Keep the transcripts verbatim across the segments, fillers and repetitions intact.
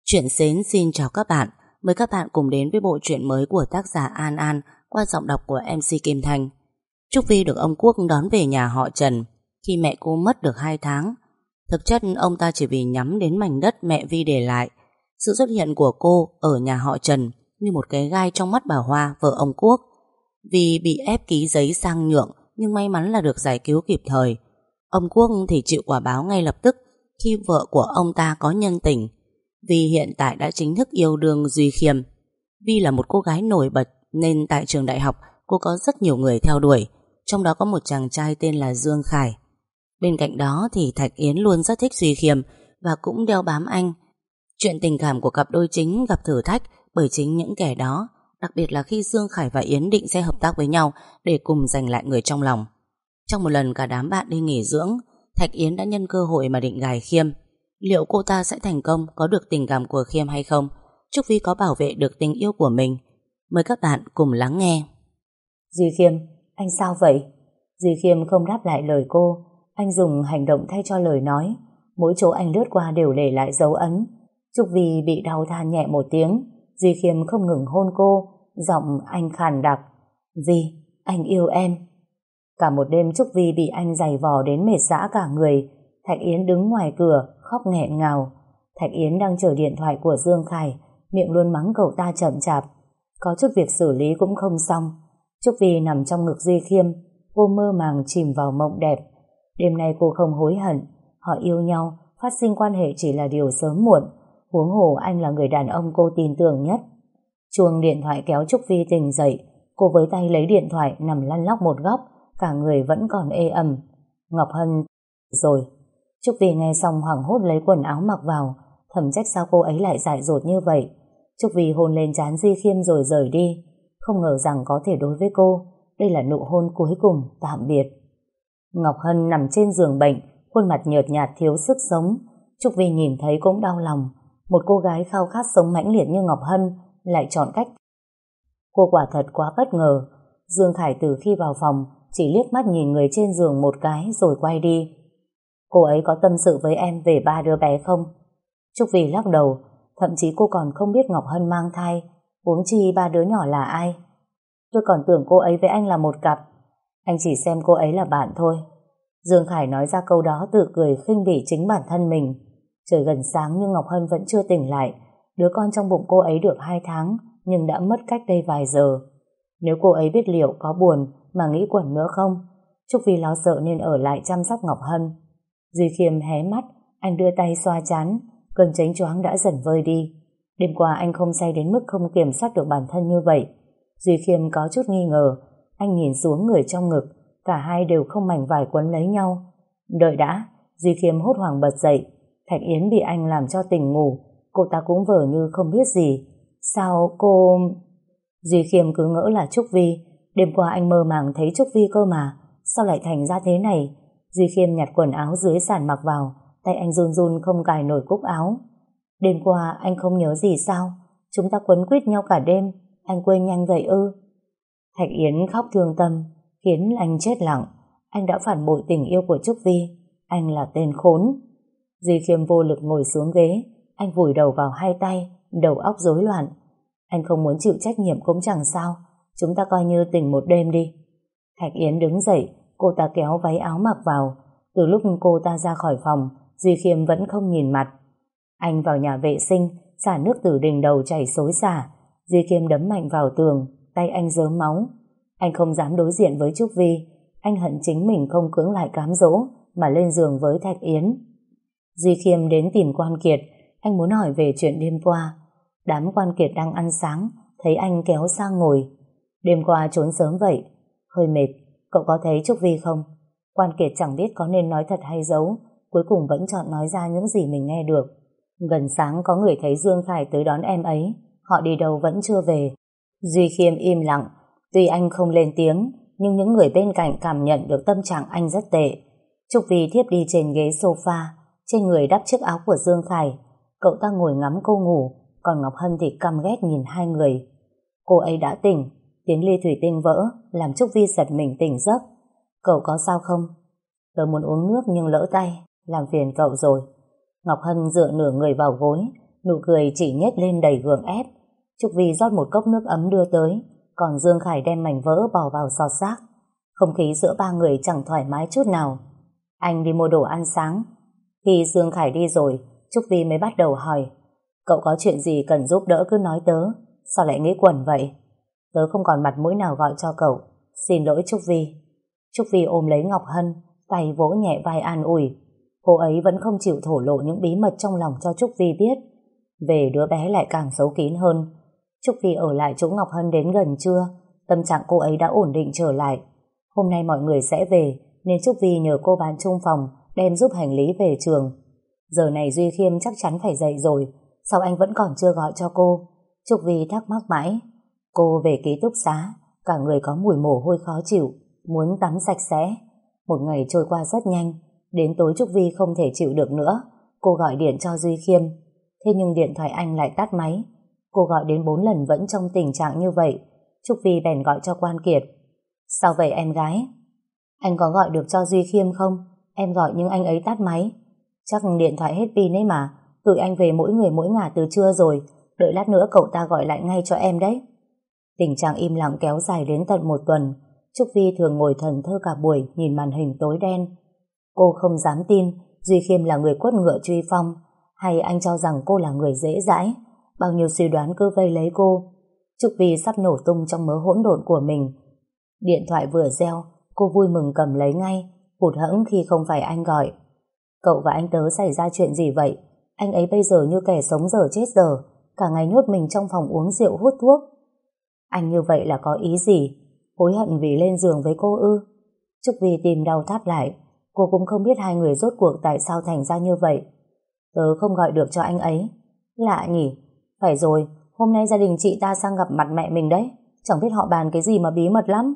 Chuyện Xến xin chào các bạn. Mời các bạn cùng đến với bộ truyện mới của tác giả An An qua giọng đọc của em xê Kim Thanh. Trúc Vi được ông Quốc đón về nhà họ Trần khi mẹ cô mất được hai tháng. Thực chất ông ta chỉ vì nhắm đến mảnh đất mẹ Vi để lại. Sự xuất hiện của cô ở nhà họ Trần như một cái gai trong mắt bà Hoa, vợ ông Quốc. Vì bị ép ký giấy sang nhượng nhưng may mắn là được giải cứu kịp thời. Ông Quốc thì chịu quả báo ngay lập tức khi vợ của ông ta có nhân tình. Vi hiện tại đã chính thức yêu đương Duy Khiêm. Vi là một cô gái nổi bật nên tại trường đại học cô có rất nhiều người theo đuổi, trong đó có một chàng trai tên là Dương Khải. Bên cạnh đó thì Thạch Yến luôn rất thích Duy Khiêm và cũng đeo bám anh. Chuyện tình cảm của cặp đôi chính gặp thử thách bởi chính những kẻ đó, đặc biệt là khi Dương Khải và Yến định sẽ hợp tác với nhau để cùng giành lại người trong lòng. Trong một lần cả đám bạn đi nghỉ dưỡng, Thạch Yến đã nhân cơ hội mà định gài Khiêm. Liệu cô ta sẽ thành công có được tình cảm của Khiêm hay không? Trúc Vi có bảo vệ được tình yêu của mình? Mời các bạn cùng lắng nghe. Duy Khiêm, anh sao vậy? Duy Khiêm không đáp lại lời cô. Anh dùng hành động thay cho lời nói. Mỗi chỗ anh lướt qua đều để lại dấu ấn. Trúc Vi bị đau than nhẹ một tiếng. Duy Khiêm không ngừng hôn cô. Giọng anh khàn đặc: Vi, anh yêu em. Cả một đêm Trúc Vi bị anh giày vò đến mệt rã cả người. Thạch Yến đứng ngoài cửa khóc nghẹn ngào. Thạch Yến đang chờ điện thoại của Dương Khải, miệng luôn mắng cậu ta chậm chạp. Có chút việc xử lý cũng không xong. Trúc Vi nằm trong ngực Duy Khiêm, cô mơ màng chìm vào mộng đẹp. Đêm nay cô không hối hận. Họ yêu nhau, phát sinh quan hệ chỉ là điều sớm muộn. Huống hồ anh là người đàn ông cô tin tưởng nhất. Chuông điện thoại kéo Trúc Vi tỉnh dậy. Cô với tay lấy điện thoại nằm lăn lóc một góc, cả người vẫn còn ê ẩm. Ngọc Hân rồi. Trúc Vi nghe xong hoảng hốt lấy quần áo mặc vào, thầm trách sao cô ấy lại dại dột như vậy. Trúc Vi hôn lên trán Duy Khiêm rồi rời đi. Không ngờ rằng có thể đối với cô, đây là nụ hôn cuối cùng tạm biệt. Ngọc Hân nằm trên giường bệnh, khuôn mặt nhợt nhạt thiếu sức sống. Trúc Vi nhìn thấy cũng đau lòng. Một cô gái khao khát sống mãnh liệt như Ngọc Hân lại chọn cách. Cô quả thật quá bất ngờ. Dương Khải từ khi vào phòng chỉ liếc mắt nhìn người trên giường một cái rồi quay đi. Cô ấy có tâm sự với em về ba đứa bé không? Trúc Vi lắc đầu. Thậm chí cô còn không biết Ngọc Hân mang thai, huống chi ba đứa nhỏ là ai. Tôi còn tưởng cô ấy với anh là một cặp. Anh chỉ xem cô ấy là bạn thôi. Dương Khải nói ra câu đó tự cười khinh bỉ chính bản thân mình. Trời gần sáng nhưng Ngọc Hân vẫn chưa tỉnh lại. Đứa con trong bụng cô ấy được hai tháng nhưng đã mất cách đây vài giờ. Nếu cô ấy biết liệu có buồn mà nghĩ quẩn nữa không? Trúc Vi lo sợ nên ở lại chăm sóc Ngọc Hân. Duy Khiêm hé mắt, anh đưa tay xoa trán, cơn chánh choáng đã dần vơi đi. Đêm qua anh không say đến mức không kiểm soát được bản thân như vậy. Duy Khiêm có chút nghi ngờ. Anh nhìn xuống người trong ngực, cả hai đều không mảnh vải quấn lấy nhau. Đợi đã. Duy Khiêm hốt hoảng bật dậy. Thạch Yến bị anh làm cho tỉnh ngủ, cô ta cũng vờ như không biết gì. Sao cô... Duy Khiêm cứ ngỡ là Trúc Vi. Đêm qua anh mơ màng thấy Trúc Vi cơ mà, sao lại thành ra thế này? Duy Khiêm nhặt quần áo dưới sàn mặc vào, tay anh run run không cài nổi cúc áo. Đêm qua anh không nhớ gì sao? Chúng ta quấn quýt nhau cả đêm, anh quên nhanh vậy ư? Thạch Yến khóc thương tâm, khiến anh chết lặng. Anh đã phản bội tình yêu của Trúc Vi. Anh là tên khốn. Duy Khiêm vô lực ngồi xuống ghế, anh vùi đầu vào hai tay, đầu óc rối loạn. Anh không muốn chịu trách nhiệm cũng chẳng sao, chúng ta coi như tình một đêm đi. Thạch Yến đứng dậy, cô ta kéo váy áo mặc vào. Từ lúc cô ta ra khỏi phòng, Duy Khiêm vẫn không nhìn mặt. Anh vào nhà vệ sinh, xả nước từ đỉnh đầu chảy xối xả. Duy Khiêm đấm mạnh vào tường, tay anh rớm máu. Anh không dám đối diện với Trúc Vi. Anh hận chính mình không cưỡng lại cám dỗ mà lên giường với Thạch Yến. Duy Khiêm đến tìm Quan Kiệt. Anh muốn hỏi về chuyện đêm qua. Đám Quan Kiệt đang ăn sáng, thấy anh kéo sang ngồi. Đêm qua trốn sớm vậy, hơi mệt. Cậu có thấy Trúc Vi không? Quan Kiệt chẳng biết có nên nói thật hay giấu, cuối cùng vẫn chọn nói ra những gì mình nghe được. Gần sáng có người thấy Dương Khải tới đón em ấy. Họ đi đâu vẫn chưa về. Duy Khiêm im lặng. Tuy anh không lên tiếng, nhưng những người bên cạnh cảm nhận được tâm trạng anh rất tệ. Trúc Vi thiếp đi trên ghế sofa, trên người đắp chiếc áo của Dương Khải. Cậu ta ngồi ngắm cô ngủ, còn Ngọc Hân thì căm ghét nhìn hai người. Cô ấy đã tỉnh. Tiếng ly thủy tinh vỡ làm Trúc Vi giật mình tỉnh giấc. Cậu có sao không? Tớ muốn uống nước nhưng lỡ tay, làm phiền cậu rồi. Ngọc Hân dựa nửa người vào gối, nụ cười chỉ nhếch lên đầy gượng ép. Trúc Vi rót một cốc nước ấm đưa tới, còn Dương Khải đem mảnh vỡ bỏ vào giọt rác. Không khí giữa ba người chẳng thoải mái chút nào. Anh đi mua đồ ăn sáng. Khi Dương Khải đi rồi, Trúc Vi mới bắt đầu hỏi, cậu có chuyện gì cần giúp đỡ cứ nói tớ, sao lại nghĩ quẩn vậy? Tớ không còn mặt mũi nào gọi cho cậu, xin lỗi Trúc Vi. Trúc Vi ôm lấy Ngọc Hân, tay vỗ nhẹ vai an ủi. Cô ấy vẫn không chịu thổ lộ những bí mật trong lòng cho Trúc Vi biết. Về đứa bé lại càng giấu kín hơn. Trúc Vi ở lại chỗ Ngọc Hân đến gần trưa, tâm trạng cô ấy đã ổn định trở lại. Hôm nay mọi người sẽ về, nên Trúc Vi nhờ cô bán chung phòng đem giúp hành lý về trường. Giờ này Duy Khiêm chắc chắn phải dậy rồi, sao anh vẫn còn chưa gọi cho cô? Trúc Vi thắc mắc mãi. Cô về ký túc xá, cả người có mùi mồ hôi khó chịu, muốn tắm sạch sẽ. Một ngày trôi qua rất nhanh, đến tối Trúc Vi không thể chịu được nữa. Cô gọi điện cho Duy Khiêm, thế nhưng điện thoại anh lại tắt máy. Cô gọi đến bốn lần vẫn trong tình trạng như vậy. Trúc Vi bèn gọi cho Quan Kiệt. Sao vậy em gái? Anh có gọi được cho Duy Khiêm không? Em gọi nhưng anh ấy tắt máy. Chắc điện thoại hết pin ấy mà. Tụi anh về mỗi người mỗi ngả từ trưa rồi, đợi lát nữa cậu ta gọi lại ngay cho em đấy. Tình trạng im lặng kéo dài đến tận một tuần. Trúc Vi thường ngồi thần thơ cả buổi nhìn màn hình tối đen. Cô không dám tin Duy Khiêm là người quất ngựa truy phong, hay anh cho rằng cô là người dễ dãi. Bao nhiêu suy đoán cứ vây lấy cô. Trúc Vi sắp nổ tung trong mớ hỗn độn của mình. Điện thoại vừa reo, cô vui mừng cầm lấy ngay, hụt hẫng khi không phải anh gọi. Cậu và anh tớ xảy ra chuyện gì vậy? Anh ấy bây giờ như kẻ sống dở chết dở, cả ngày nhốt mình trong phòng uống rượu hút thuốc. Anh như vậy là có ý gì? Hối hận vì lên giường với cô ư? Trúc Vi tìm đau thắt lại. Cô cũng không biết hai người rốt cuộc tại sao thành ra như vậy. Tớ không gọi được cho anh ấy. Lạ nhỉ? Phải rồi, hôm nay gia đình chị ta sang gặp mặt mẹ mình đấy. Chẳng biết họ bàn cái gì mà bí mật lắm.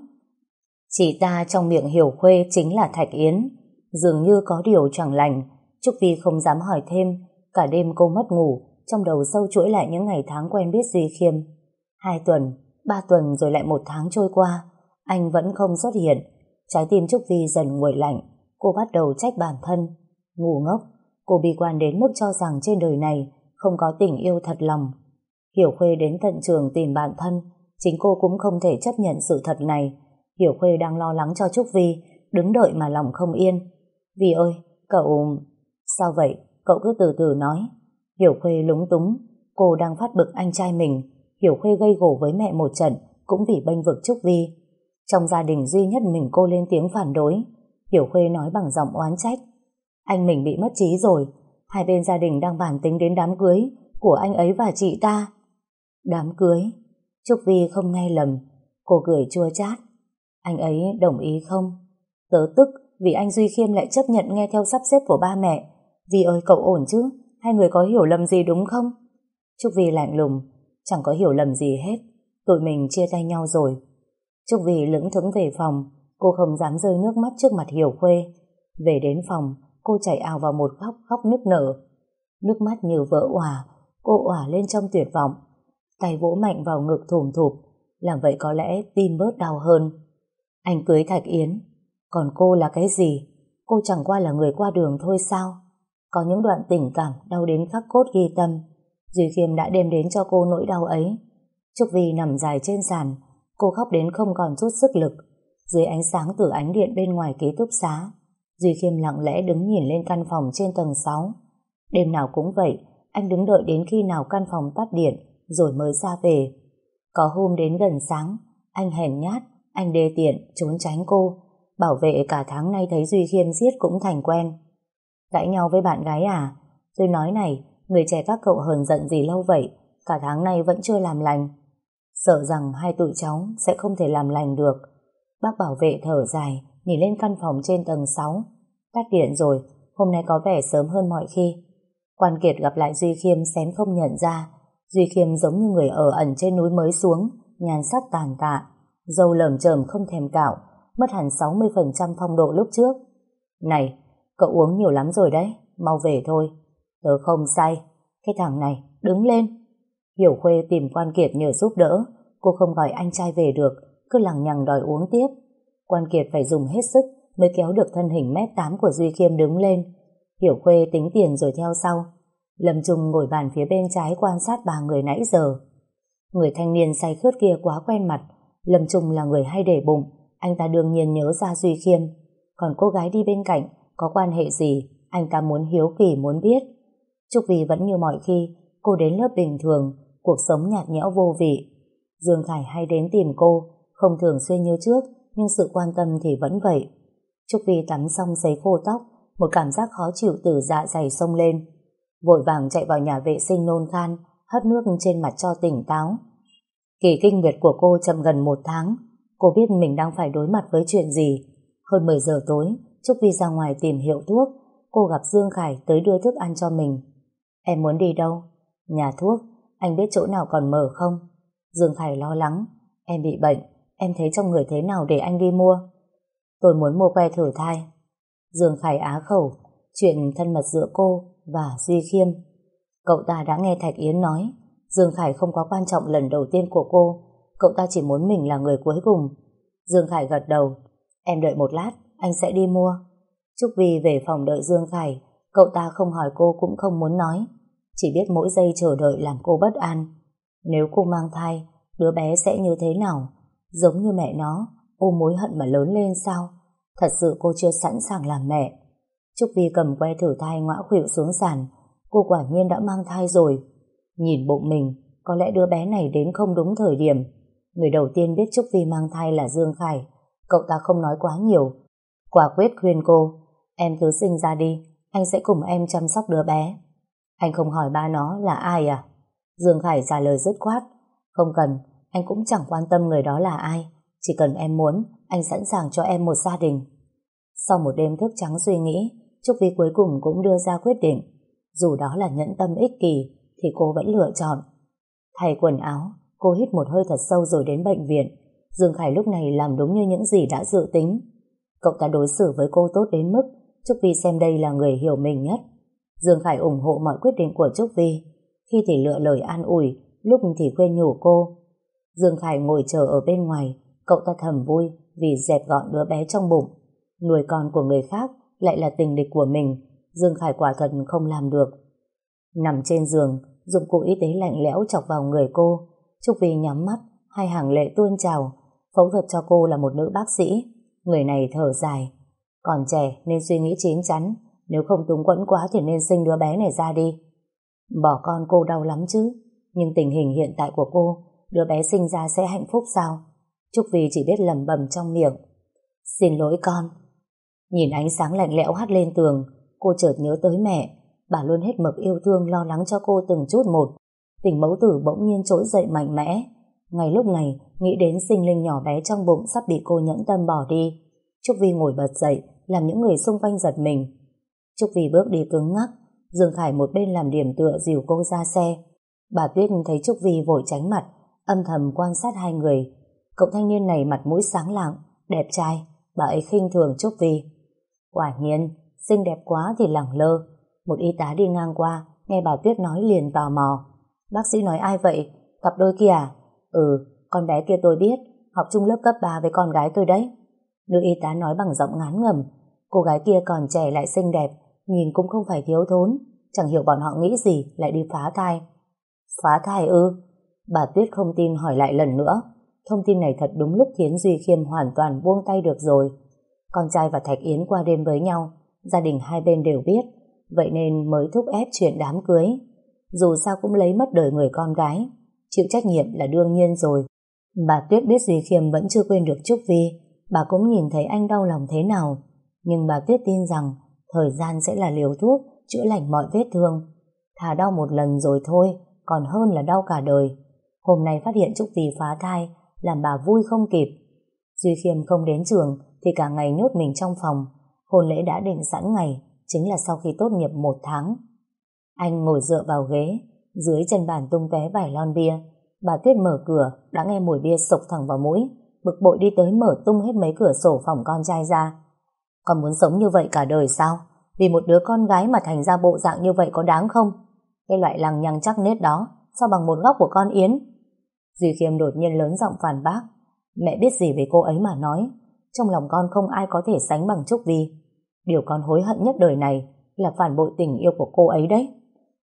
Chị ta trong miệng Hiểu Khuê chính là Thạch Yến. Dường như có điều chẳng lành. Trúc Vi không dám hỏi thêm. Cả đêm cô mất ngủ, trong đầu sâu chuỗi lại những ngày tháng quen biết Duy Khiêm. Hai tuần, ba tuần rồi lại một tháng trôi qua, anh vẫn không xuất hiện. Trái tim Trúc Vi dần nguội lạnh. Cô bắt đầu trách bản thân. Ngu ngốc, cô bi quan đến mức cho rằng trên đời này không có tình yêu thật lòng. Hiểu Khuê đến tận trường tìm bạn thân, chính cô cũng không thể chấp nhận sự thật này. Hiểu Khuê đang lo lắng cho Trúc Vi, đứng đợi mà lòng không yên. Vi ơi, cậu... Sao vậy? Cậu cứ từ từ nói. Hiểu Khuê lúng túng. Cô đang phát bực anh trai mình. Hiểu Khuê gây gổ với mẹ một trận cũng vì bênh vực Trúc Vi. Trong gia đình duy nhất mình cô lên tiếng phản đối. Hiểu Khuê nói bằng giọng oán trách. Anh mình bị mất trí rồi. Hai bên gia đình đang bàn tính đến đám cưới của anh ấy và chị ta. Đám cưới? Trúc Vi không nghe lầm. Cô cười chua chát. Anh ấy đồng ý không? Tớ tức vì anh Duy Khiêm lại chấp nhận nghe theo sắp xếp của ba mẹ. Vi ơi, cậu ổn chứ? Hai người có hiểu lầm gì đúng không? Trúc Vi lạnh lùng. Chẳng có hiểu lầm gì hết. Tụi mình chia tay nhau rồi. Trúc Vi lững thững về phòng. Cô không dám rơi nước mắt trước mặt Hiểu Khuê. Về đến phòng, cô chạy ào vào một góc khóc nức nở. Nước mắt như vỡ òa. Cô òa lên trong tuyệt vọng. Tay vỗ mạnh vào ngực thủm thụp. Làm vậy có lẽ tim bớt đau hơn. Anh cưới Thạch Yến, còn cô là cái gì? Cô chẳng qua là người qua đường thôi sao? Có những đoạn tình cảm đau đến khắc cốt ghi tâm. Duy Khiêm đã đem đến cho cô nỗi đau ấy. Trúc Vi nằm dài trên sàn. Cô khóc đến không còn chút sức lực. Dưới ánh sáng từ ánh điện bên ngoài ký túc xá, Duy Khiêm lặng lẽ đứng nhìn lên căn phòng trên tầng sáu. Đêm nào cũng vậy, anh đứng đợi đến khi nào căn phòng tắt điện rồi mới ra về. Có hôm đến gần sáng, anh hèn nhát, anh đê tiện trốn tránh cô. Bảo vệ cả tháng nay thấy Duy Khiêm giết cũng thành quen. Cãi nhau với bạn gái à? Tôi nói này, người trẻ các cậu hờn giận gì lâu vậy? Cả tháng nay vẫn chưa làm lành. Sợ rằng hai tụi cháu sẽ không thể làm lành được. Bác bảo vệ thở dài, nhìn lên căn phòng trên tầng sáu. Tắt điện rồi, hôm nay có vẻ sớm hơn mọi khi. Quan Kiệt gặp lại Duy Khiêm xém không nhận ra. Duy Khiêm giống như người ở ẩn trên núi mới xuống, nhan sắc tàn tạ, râu lởm chởm không thèm cạo, mất hẳn sáu mươi phần trăm phong độ lúc trước. Này, cậu uống nhiều lắm rồi đấy, mau về thôi. Tớ không say. Cái thằng này, đứng lên. Hiểu Khuê tìm Quan Kiệt nhờ giúp đỡ. Cô không gọi anh trai về được, cứ lằng nhằng đòi uống tiếp. Quan Kiệt phải dùng hết sức mới kéo được thân hình mét tám của Duy Khiêm đứng lên. Hiểu Khuê tính tiền rồi theo sau. Lâm Trung ngồi bàn phía bên trái quan sát ba người nãy giờ. Người thanh niên say khướt kia quá quen mặt. Lâm Trung là người hay để bụng, anh ta đương nhiên nhớ ra Duy Khiêm. Còn cô gái đi bên cạnh có quan hệ gì, anh ta muốn hiếu kỳ muốn biết. Trúc Vi vẫn như mọi khi, cô đến lớp bình thường, cuộc sống nhạt nhẽo vô vị. Dương Khải hay đến tìm cô, không thường xuyên như trước, nhưng sự quan tâm thì vẫn vậy. Trúc Vi tắm xong sấy khô tóc, một cảm giác khó chịu từ dạ dày xông lên. Vội vàng chạy vào nhà vệ sinh nôn khan, hất nước trên mặt cho tỉnh táo. Kỳ kinh nguyệt của cô chậm gần một tháng, cô biết mình đang phải đối mặt với chuyện gì. Hơn mười giờ tối, Trúc Vi ra ngoài tìm hiệu thuốc, cô gặp Dương Khải tới đưa thức ăn cho mình. Em muốn đi đâu? Nhà thuốc, anh biết chỗ nào còn mở không? Dương Khải lo lắng. Em bị bệnh, em thấy trong người thế nào để anh đi mua? Tôi muốn mua que thử thai. Dương Khải á khẩu, chuyện thân mật giữa cô và Duy Khiêm. Cậu ta đã nghe Thạch Yến nói, Dương Khải không có quan trọng lần đầu tiên của cô, cậu ta chỉ muốn mình là người cuối cùng. Dương Khải gật đầu. Em đợi một lát, anh sẽ đi mua. Trúc Vi về phòng đợi Dương Khải, cậu ta không hỏi cô cũng không muốn nói, chỉ biết mỗi giây chờ đợi làm cô bất an. Nếu cô mang thai, đứa bé sẽ như thế nào? Giống như mẹ nó, ôm mối hận mà lớn lên sao? Thật sự cô chưa sẵn sàng làm mẹ. Trúc Vi cầm que thử thai ngã khuỵu xuống sàn. Cô quả nhiên đã mang thai rồi. Nhìn bụng mình, có lẽ đứa bé này đến không đúng thời điểm. Người đầu tiên biết Trúc Vi mang thai là Dương Khải. Cậu ta không nói quá nhiều, quả quyết khuyên cô, em cứ sinh ra đi, anh sẽ cùng em chăm sóc đứa bé. Anh không hỏi ba nó là ai à? Dương Khải trả lời dứt khoát. Không cần, anh cũng chẳng quan tâm người đó là ai, chỉ cần em muốn, anh sẵn sàng cho em một gia đình. Sau một đêm thức trắng suy nghĩ, Trúc Vi cuối cùng cũng đưa ra quyết định. Dù đó là nhẫn tâm ích kỷ thì cô vẫn lựa chọn. Thay quần áo, cô hít một hơi thật sâu rồi đến bệnh viện. Dương Khải lúc này làm đúng như những gì đã dự tính. Cậu ta đối xử với cô tốt đến mức Trúc Vi xem đây là người hiểu mình nhất. Dương Khải ủng hộ mọi quyết định của Trúc Vi, khi thì lựa lời an ủi, lúc thì khuyên nhủ cô. Dương Khải ngồi chờ ở bên ngoài, cậu ta thầm vui vì dẹp gọn đứa bé trong bụng. Nuôi con của người khác lại là tình địch của mình, Dương Khải quả thật không làm được. Nằm trên giường, dụng cụ y tế lạnh lẽo chọc vào người cô. Trúc Vi nhắm mắt, hai hàng lệ tuôn trào. Phẫu thuật cho cô là một nữ bác sĩ. Người này thở dài. Còn trẻ nên suy nghĩ chín chắn, nếu không túng quẫn quá thì nên sinh đứa bé này ra đi. Bỏ con cô đau lắm chứ, nhưng tình hình hiện tại của cô, đứa bé sinh ra sẽ hạnh phúc sao? Trúc Vi chỉ biết lẩm bẩm trong miệng. Xin lỗi con. Nhìn ánh sáng lạnh lẽo hắt lên tường, cô chợt nhớ tới mẹ. Bà luôn hết mực yêu thương lo lắng cho cô từng chút một. Tình mẫu tử bỗng nhiên trỗi dậy mạnh mẽ. Ngay lúc này, nghĩ đến sinh linh nhỏ bé trong bụng sắp bị cô nhẫn tâm bỏ đi. Trúc Vi ngồi bật dậy, làm những người xung quanh giật mình. Trúc Vi bước đi cứng ngắc, Dương Khải một bên làm điểm tựa dìu cô ra xe. Bà Tuyết thấy Trúc Vi vội tránh mặt, âm thầm quan sát hai người. Cậu thanh niên này mặt mũi sáng lạng, đẹp trai, bà ấy khinh thường Trúc Vi. Quả nhiên, xinh đẹp quá thì lẳng lơ. Một y tá đi ngang qua, nghe bà Tuyết nói liền tò mò. Bác sĩ nói ai vậy? Cặp đôi kia à? Ừ, con bé kia tôi biết, học chung lớp cấp ba với con gái tôi đấy. Nữ y tá nói bằng giọng ngán ngẩm. Cô gái kia còn trẻ lại xinh đẹp, nhìn cũng không phải thiếu thốn. Chẳng hiểu bọn họ nghĩ gì lại đi phá thai. Phá thai ư? Bà Tuyết không tin hỏi lại lần nữa. Thông tin này thật đúng lúc khiến Duy Khiêm hoàn toàn buông tay được rồi. Con trai và Thạch Yến qua đêm với nhau, gia đình hai bên đều biết, vậy nên mới thúc ép chuyện đám cưới. Dù sao cũng lấy mất đời người con gái, chịu trách nhiệm là đương nhiên rồi. Bà Tuyết biết Duy Khiêm vẫn chưa quên được Trúc Vi, bà cũng nhìn thấy anh đau lòng thế nào, nhưng bà Tuyết tin rằng thời gian sẽ là liều thuốc chữa lành mọi vết thương. Thà đau một lần rồi thôi, còn hơn là đau cả đời. Hôm nay phát hiện Trúc Vi phá thai, làm bà vui không kịp. Duy Khiêm không đến trường thì cả ngày nhốt mình trong phòng. Hôn lễ đã định sẵn ngày, chính là sau khi tốt nghiệp một tháng. Anh ngồi dựa vào ghế, dưới chân bàn tung tóe vài lon bia. Bà Tuyết mở cửa, đã nghe mùi bia sộc thẳng vào mũi, bực bội đi tới mở tung hết mấy cửa sổ phòng con trai ra. Con muốn sống như vậy cả đời sao? Vì một đứa con gái mà thành ra bộ dạng như vậy có đáng không? Cái loại lằng nhằng chắc nết đó, sao bằng một góc của con Yến? Duy Khiêm đột nhiên lớn giọng phản bác. Mẹ biết gì về cô ấy mà nói. Trong lòng con không ai có thể sánh bằng Trúc Vi. Điều con hối hận nhất đời này là phản bội tình yêu của cô ấy đấy.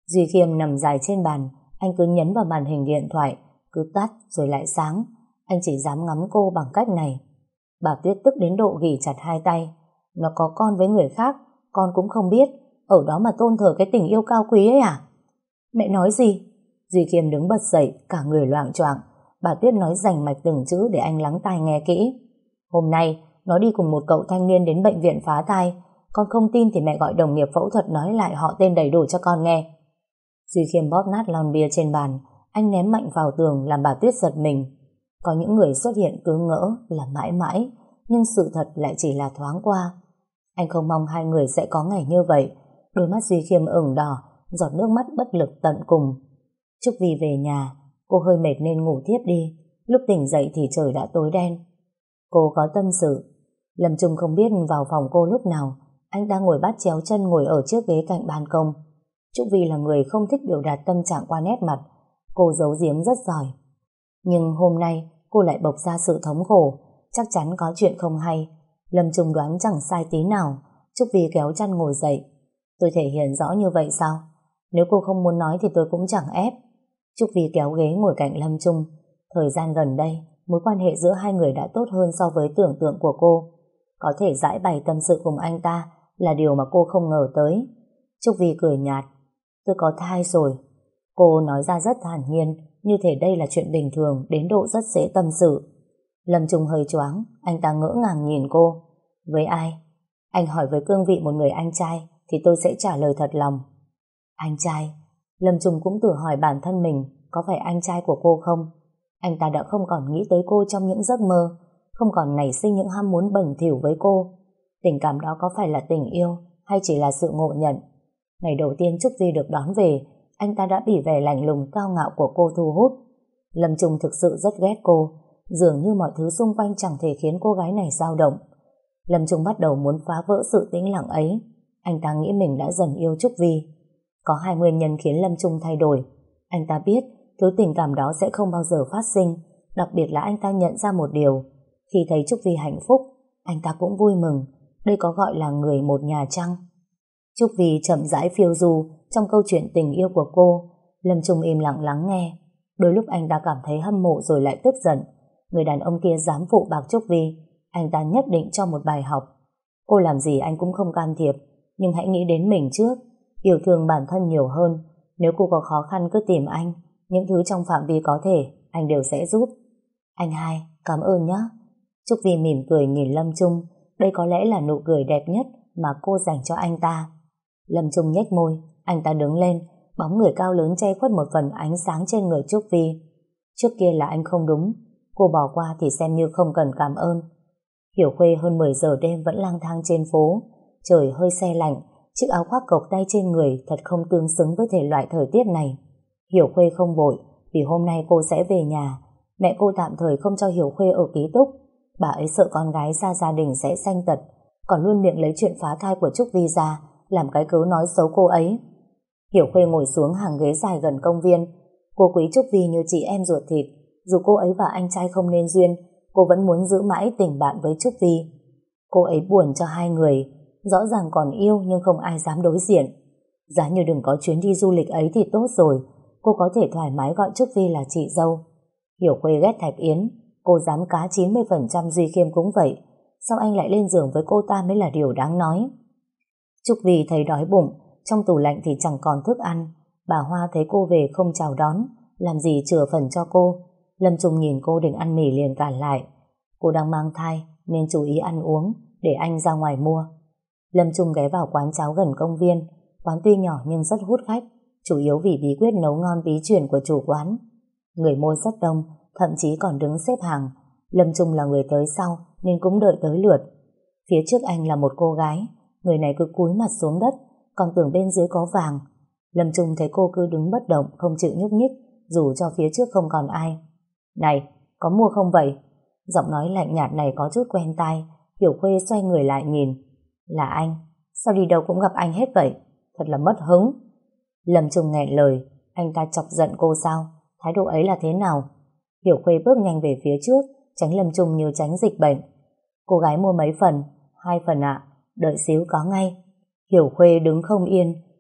Duy Khiêm nằm dài trên bàn, anh cứ nhấn vào màn hình điện thoại, cứ tắt rồi lại sáng. Anh chỉ dám ngắm cô bằng cách này. Bà Tuyết tức đến độ ghì chặt hai tay. Nó có con với người khác, con cũng không biết, ở đó mà tôn thờ cái tình yêu cao quý ấy à? Mẹ nói gì? Duy Khiêm đứng bật dậy, cả người loạng choạng. Bà Tuyết nói rành mạch từng chữ để anh lắng tai nghe kỹ. Hôm nay, nó đi cùng một cậu thanh niên đến bệnh viện phá thai. Con không tin thì mẹ gọi đồng nghiệp phẫu thuật nói lại họ tên đầy đủ cho con nghe. Duy Khiêm bóp nát lon bia trên bàn, anh ném mạnh vào tường làm bà Tuyết giật mình. Có những người xuất hiện cứ ngỡ là mãi mãi, nhưng sự thật lại chỉ là thoáng qua. Anh không mong hai người sẽ có ngày như vậy. Đôi mắt Duy Khiêm ửng đỏ, giọt nước mắt bất lực tận cùng. Trúc Vi về nhà, cô hơi mệt nên ngủ thiếp đi. Lúc tỉnh dậy thì trời đã tối đen. Cô có tâm sự. Lâm Trung không biết vào phòng cô lúc nào. Anh ta ngồi bắt chéo chân ngồi ở chiếc ghế cạnh ban công. Trúc Vi là người không thích biểu đạt tâm trạng qua nét mặt. Cô giấu giếm rất giỏi. Nhưng hôm nay cô lại bộc ra sự thống khổ. Chắc chắn có chuyện không hay. Lâm Trung đoán chẳng sai tí nào. Trúc Vi kéo chăn ngồi dậy. Tôi thể hiện rõ như vậy sao? Nếu cô không muốn nói thì tôi cũng chẳng ép. Trúc Vi kéo ghế ngồi cạnh Lâm Trung. Thời gian gần đây, mối quan hệ giữa hai người đã tốt hơn so với tưởng tượng của cô. Có thể giải bày tâm sự cùng anh ta là điều mà cô không ngờ tới. Trúc Vi cười nhạt. Tôi có thai rồi. Cô nói ra rất thản nhiên, như thể đây là chuyện bình thường đến độ rất dễ tâm sự. Lâm Trung hơi choáng, anh ta ngỡ ngàng nhìn cô. Với ai? Anh hỏi với cương vị một người anh trai thì tôi sẽ trả lời thật lòng. Anh trai? Lâm Trung cũng tự hỏi bản thân mình có phải anh trai của cô không? Anh ta đã không còn nghĩ tới cô trong những giấc mơ, không còn nảy sinh những ham muốn bẩn thỉu với cô. Tình cảm đó có phải là tình yêu hay chỉ là sự ngộ nhận? Ngày đầu tiên Trúc Vi được đón về, anh ta đã bị vẻ lạnh lùng cao ngạo của cô thu hút. Lâm Trung thực sự rất ghét cô, dường như mọi thứ xung quanh chẳng thể khiến cô gái này dao động. Lâm Trung bắt đầu muốn phá vỡ sự tĩnh lặng ấy. Anh ta nghĩ mình đã dần yêu Trúc Vi. Có hai nguyên nhân khiến Lâm Trung thay đổi. Anh ta biết thứ tình cảm đó sẽ không bao giờ phát sinh. Đặc biệt là anh ta nhận ra một điều. Khi thấy Trúc Vi hạnh phúc, anh ta cũng vui mừng. Đây có gọi là người một nhà chăng? Trúc Vi chậm rãi phiêu du trong câu chuyện tình yêu của cô. Lâm Trung im lặng lắng nghe. Đôi lúc anh ta cảm thấy hâm mộ rồi lại tức giận. Người đàn ông kia dám phụ bạc Trúc Vi, anh ta nhất định cho một bài học. Cô làm gì anh cũng không can thiệp, nhưng hãy nghĩ đến mình trước. Yêu thương bản thân nhiều hơn. Nếu cô có khó khăn cứ tìm anh. Những thứ trong phạm vi có thể anh đều sẽ giúp. Anh hai, cảm ơn nhé. Trúc Vi mỉm cười nhìn Lâm Trung. Đây có lẽ là nụ cười đẹp nhất mà cô dành cho anh ta. Lâm Trung nhếch môi. Anh ta đứng lên. Bóng người cao lớn che khuất một phần ánh sáng trên người Trúc Vi. Trước kia là anh không đúng. Cô bỏ qua thì xem như không cần cảm ơn. Hiểu Khuê hơn mười giờ đêm vẫn lang thang trên phố. Trời hơi se lạnh. Chiếc áo khoác cộc tay trên người thật không tương xứng với thể loại thời tiết này. Hiểu Khuê không vội, vì hôm nay cô sẽ về nhà. Mẹ cô tạm thời không cho Hiểu Khuê ở ký túc. Bà ấy sợ con gái ra gia đình sẽ sanh tật, còn luôn miệng lấy chuyện phá thai của Trúc Vi ra làm cái cớ nói xấu cô ấy. Hiểu Khuê ngồi xuống hàng ghế dài gần công viên. Cô quý Trúc Vi như chị em ruột thịt. Dù cô ấy và anh trai không nên duyên, cô vẫn muốn giữ mãi tình bạn với Trúc Vi. Cô ấy buồn cho hai người. Rõ ràng còn yêu nhưng không ai dám đối diện. Giá như đừng có chuyến đi du lịch ấy thì tốt rồi. Cô có thể thoải mái gọi Trúc Vi là chị dâu. Hiểu Khuê ghét Thạch Yến. Cô dám cá chín mươi phần trăm Duy Khiêm cũng vậy. Sao anh lại lên giường với cô ta mới là điều đáng nói. Trúc Vi thấy đói bụng. Trong tủ lạnh thì chẳng còn thức ăn. Bà Hoa thấy cô về không chào đón, làm gì chừa phần cho cô. Lâm Trung nhìn cô định ăn mì liền cản lại. Cô đang mang thai nên chú ý ăn uống, để anh ra ngoài mua. Lâm Trung ghé vào quán cháo gần công viên. Quán tuy nhỏ nhưng rất hút khách, chủ yếu vì bí quyết nấu ngon bí truyền của chủ quán. Người mua rất đông, thậm chí còn đứng xếp hàng. Lâm Trung là người tới sau nên cũng đợi tới lượt. Phía trước anh là một cô gái. Người này cứ cúi mặt xuống đất, còn tưởng bên dưới có vàng. Lâm Trung thấy cô cứ đứng bất động, không chịu nhúc nhích, dù cho phía trước không còn ai. Này, có mua không vậy? Giọng nói lạnh nhạt này có chút quen tai. Hiểu Khuê xoay người lại nhìn. Là anh? Sao đi đâu cũng gặp anh hết vậy? Thật là mất hứng. Lâm Trung nghẹn lời. Anh ta chọc giận cô sao? Thái độ ấy là thế nào? Hiểu Khuê bước nhanh về phía trước, tránh Lâm Trung như tránh dịch bệnh. Cô gái mua mấy phần? Hai phần ạ. Đợi xíu có ngay. Hiểu Khuê đứng không yên.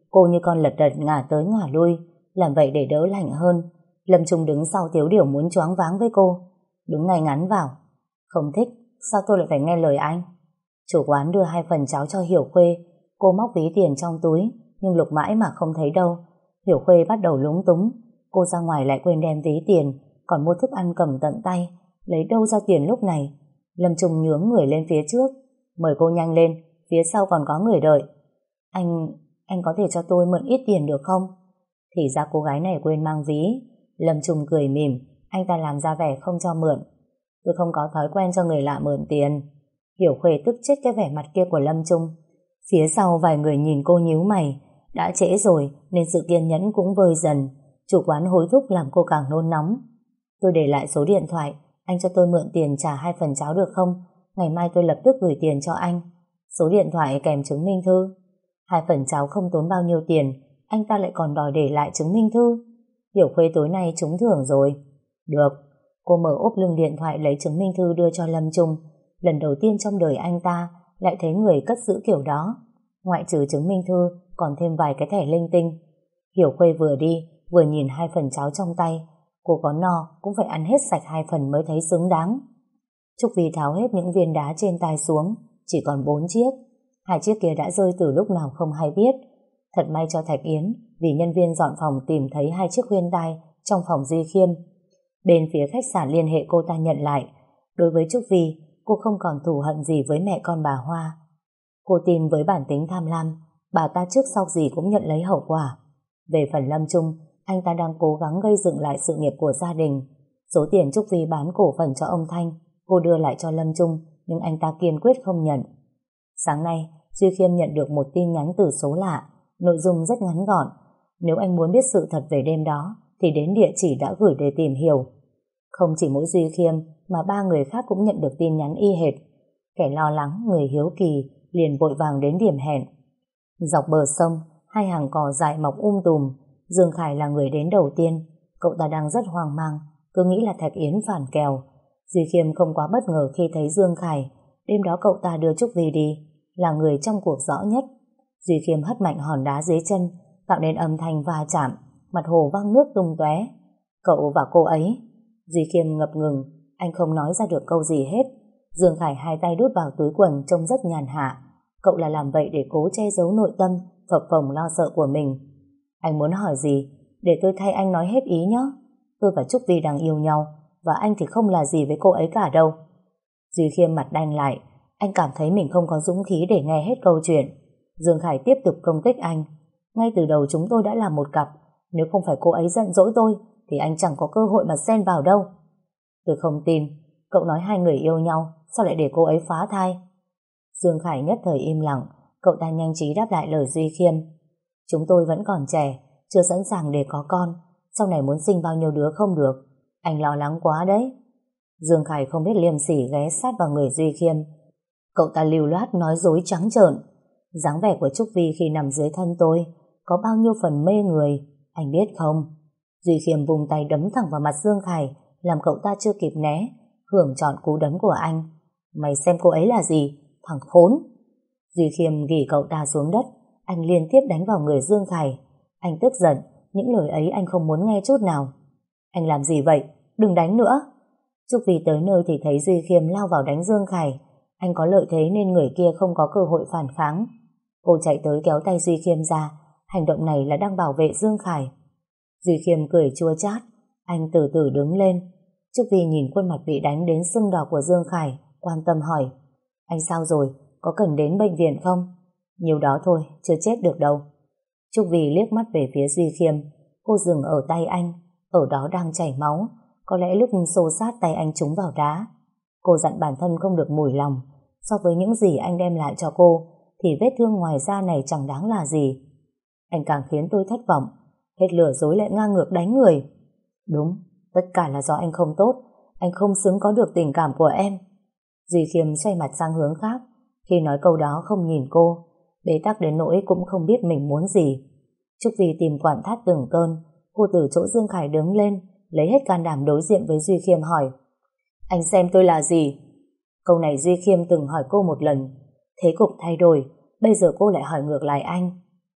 cô như con lật đật ngả tới ngả lui, làm vậy để đỡ lạnh hơn. Lâm Trung đứng sau Tiếu Điểu muốn choáng váng với cô. Đứng ngay ngắn vào. Không thích, sao tôi lại phải nghe lời anh? Chủ quán đưa hai phần cháo cho Hiểu Khuê. Cô móc ví tiền trong túi, nhưng lục mãi mà không thấy đâu. Hiểu Khuê bắt đầu lúng túng. Cô ra ngoài lại quên đem ví tiền, còn mua thức ăn cầm tận tay. Lấy đâu ra tiền lúc này? Lâm Trung nhướng người lên phía trước. Mời cô nhanh lên, phía sau còn có người đợi. Anh, anh có thể cho tôi mượn ít tiền được không? Thì ra cô gái này quên mang ví. Lâm Trung cười mỉm, anh ta làm ra vẻ không cho mượn. Tôi không có thói quen cho người lạ mượn tiền. Hiểu Khuê tức chết cái vẻ mặt kia của Lâm Trung. Phía sau vài người nhìn cô nhíu mày. Đã trễ rồi nên sự kiên nhẫn cũng vơi dần. Chủ quán hối thúc làm cô càng nôn nóng. Tôi để lại số điện thoại, anh cho tôi mượn tiền trả hai phần cháo được không? Ngày mai tôi lập tức gửi tiền cho anh. Số điện thoại kèm chứng minh thư. Hai phần cháo không tốn bao nhiêu tiền, anh ta lại còn đòi để lại chứng minh thư. Hiểu Khuê tối nay trúng thưởng rồi. Được. Cô mở ốp lưng điện thoại lấy chứng minh thư đưa cho Lâm Trung. Lần đầu tiên trong đời anh ta lại thấy người cất giữ kiểu đó. Ngoại trừ chứng minh thư còn thêm vài cái thẻ linh tinh. Hiểu Khuê vừa đi vừa nhìn hai phần cháo trong tay. Cô có no cũng phải ăn hết sạch hai phần mới thấy xứng đáng. Trúc Vi tháo hết những viên đá trên tay xuống, chỉ còn bốn chiếc. Hai chiếc kia đã rơi từ lúc nào không hay biết. Thật may cho Thạch Yến, vì nhân viên dọn phòng tìm thấy hai chiếc khuyên tai trong phòng Duy Khiêm. Bên phía khách sạn liên hệ cô ta nhận lại. Đối với Trúc Vi, cô không còn thù hận gì với mẹ con bà Hoa. Cô tin với bản tính tham lam, bà ta trước sau gì cũng nhận lấy hậu quả. Về phần Lâm Trung, anh ta đang cố gắng gây dựng lại sự nghiệp của gia đình. Số tiền Trúc Vi bán cổ phần cho ông Thanh, cô đưa lại cho Lâm Trung, nhưng anh ta kiên quyết không nhận. Sáng nay, Duy Khiêm nhận được một tin nhắn từ số lạ, nội dung rất ngắn gọn. Nếu anh muốn biết sự thật về đêm đó, thì đến địa chỉ đã gửi để tìm hiểu. Không chỉ mỗi Duy Khiêm, mà ba người khác cũng nhận được tin nhắn y hệt. Kẻ lo lắng, người hiếu kỳ, liền vội vàng đến điểm hẹn. Dọc bờ sông, hai hàng cỏ dại mọc um tùm. Dương Khải là người đến đầu tiên. Cậu ta đang rất hoang mang, cứ nghĩ là Thạch Yến phản kèo. Duy Khiêm không quá bất ngờ khi thấy Dương Khải. Đêm đó cậu ta đưa Trúc Vi đi, là người trong cuộc rõ nhất. Duy Khiêm hất mạnh hòn đá dưới chân, tạo nên âm thanh va chạm, mặt hồ văng nước tung tóe. Cậu và cô ấy. Duy Khiêm ngập ngừng, anh không nói ra được câu gì hết. Dương Khải hai tay đút vào túi quần trông rất nhàn hạ. Cậu là làm vậy để cố che giấu nội tâm phập phồng lo sợ của mình. Anh muốn hỏi gì? Để tôi thay anh nói hết ý nhé. Tôi và Trúc Vi đang yêu nhau, và anh thì không là gì với cô ấy cả đâu. Duy Khiêm mặt đanh lại. Anh cảm thấy mình không có dũng khí để nghe hết câu chuyện. Dương Khải tiếp tục công kích anh. Ngay từ đầu chúng tôi đã là một cặp. Nếu không phải cô ấy giận dỗi tôi, thì anh chẳng có cơ hội mà xen vào đâu. Tôi không tin. Cậu nói hai người yêu nhau, sao lại để cô ấy phá thai? Dương Khải nhất thời im lặng. Cậu ta nhanh trí đáp lại lời Duy Khiêm. Chúng tôi vẫn còn trẻ, chưa sẵn sàng để có con. Sau này muốn sinh bao nhiêu đứa không được. Anh lo lắng quá đấy. Dương Khải không biết liêm sỉ ghé sát vào người Duy Khiêm. Cậu ta lưu loát nói dối trắng trợn. Dáng vẻ của Trúc Vi khi nằm dưới thân tôi có bao nhiêu phần mê người, anh biết không? Duy Khiêm vùng tay đấm thẳng vào mặt Dương Khải, làm cậu ta chưa kịp né, hưởng trọn cú đấm của anh. Mày xem cô ấy là gì? Thằng khốn! Duy Khiêm ghì cậu ta xuống đất. Anh liên tiếp đánh vào người Dương Khải. Anh tức giận, những lời ấy anh không muốn nghe chút nào. Anh làm gì vậy? Đừng đánh nữa! Trúc Vi tới nơi thì thấy Duy Khiêm lao vào đánh Dương Khải. Anh có lợi thế nên người kia không có cơ hội phản kháng. Cô chạy tới kéo tay Duy Khiêm ra. Hành động này là đang bảo vệ Dương Khải. Duy Khiêm cười chua chát. Anh từ từ đứng lên. Trúc Vi nhìn khuôn mặt bị đánh đến sưng đỏ của Dương Khải, quan tâm hỏi. Anh sao rồi? Có cần đến bệnh viện không? Nhiều đó thôi, chưa chết được đâu. Trúc Vi liếc mắt về phía Duy Khiêm. Cô dừng ở tay anh. Ở đó đang chảy máu. Có lẽ lúc xô sát tay anh trúng vào đá. Cô dặn bản thân không được mủi lòng. So với những gì anh đem lại cho cô, thì vết thương ngoài da này chẳng đáng là gì. Anh càng khiến tôi thất vọng. Hết lừa dối lại ngang ngược đánh người. Đúng, tất cả là do anh không tốt. Anh không xứng có được tình cảm của em. Duy Khiêm xoay mặt sang hướng khác. Khi nói câu đó không nhìn cô. Bế tắc đến nỗi cũng không biết mình muốn gì. Trúc Vi tìm quản thắt từng cơn. Cô từ chỗ Dương Khải đứng lên, lấy hết can đảm đối diện với Duy Khiêm hỏi. Anh xem tôi là gì? Câu này Duy Khiêm từng hỏi cô một lần. Thế cục thay đổi, bây giờ cô lại hỏi ngược lại anh.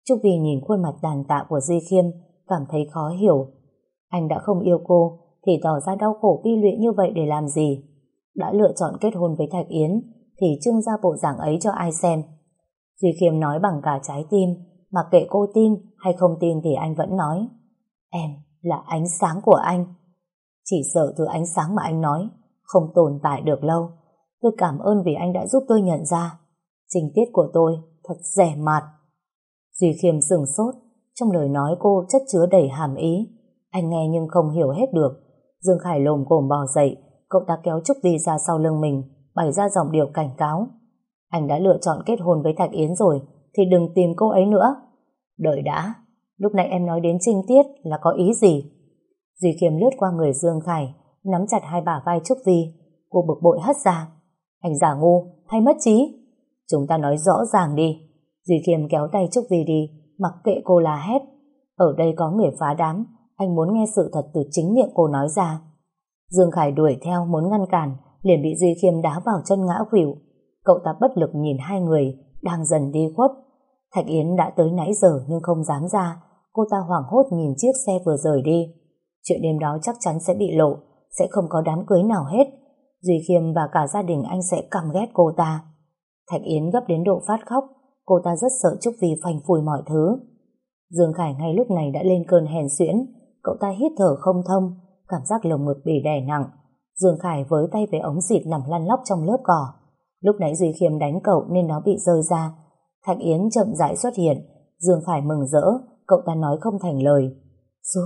Trúc Vi nhìn khuôn mặt tàn tạ của Duy Khiêm, cảm thấy khó hiểu. Anh đã không yêu cô thì tỏ ra đau khổ bi lụy như vậy để làm gì? Đã lựa chọn kết hôn với Thạch Yến thì trưng ra bộ dạng ấy cho ai xem? Duy Khiêm nói bằng cả trái tim, mặc kệ cô tin hay không tin thì anh vẫn nói: em là ánh sáng của anh. Chỉ sợ thứ ánh sáng mà anh nói không tồn tại được lâu. Tôi cảm ơn vì anh đã giúp tôi nhận ra tình tiết của tôi thật rẻ mạt. Duy Khiêm sửng sốt, trong lời nói cô chất chứa đầy hàm ý. Anh nghe nhưng không hiểu hết được. Dương Khải lồm cồm bò dậy, cậu ta kéo Trúc Vi ra sau lưng mình, bày ra giọng điệu cảnh cáo: anh đã lựa chọn kết hôn với Thạch Yến rồi thì đừng tìm cô ấy nữa. Đợi đã, lúc nãy em nói đến trinh tiết là có ý gì? Duy Khiêm lướt qua người Dương Khải, nắm chặt hai bả vai Trúc Vi. Cô bực bội hất ra: anh giả ngu hay mất trí? Chúng ta nói rõ ràng đi. Duy Khiêm kéo tay Trúc Vi đi, mặc kệ cô la hét. Ở đây có người phá đám, anh muốn nghe sự thật từ chính miệng cô nói ra. Dương Khải đuổi theo muốn ngăn cản, liền bị Duy Khiêm đá vào chân ngã khuỵu. Cậu ta bất lực nhìn hai người đang dần đi khuất. Thạch Yến đã tới nãy giờ nhưng không dám ra. Cô ta hoảng hốt nhìn chiếc xe vừa rời đi. Chuyện đêm đó chắc chắn sẽ bị lộ, sẽ không có đám cưới nào hết. Duy Khiêm và cả gia đình anh sẽ căm ghét cô ta. Thạch Yến gấp đến độ phát khóc. Cô ta rất sợ Trúc Vi phanh phui mọi thứ. Dương Khải ngay lúc này đã lên cơn hèn suyễn. Cậu ta hít thở không thông, cảm giác lồng ngực bị đè nặng. Dương Khải với tay về ống xịt nằm lăn lóc trong lớp cỏ. Lúc nãy Duy Khiêm đánh cậu nên nó bị rơi ra. Thạch Yến chậm rãi xuất hiện. Dương Khải mừng rỡ. Cậu ta nói không thành lời: Giúp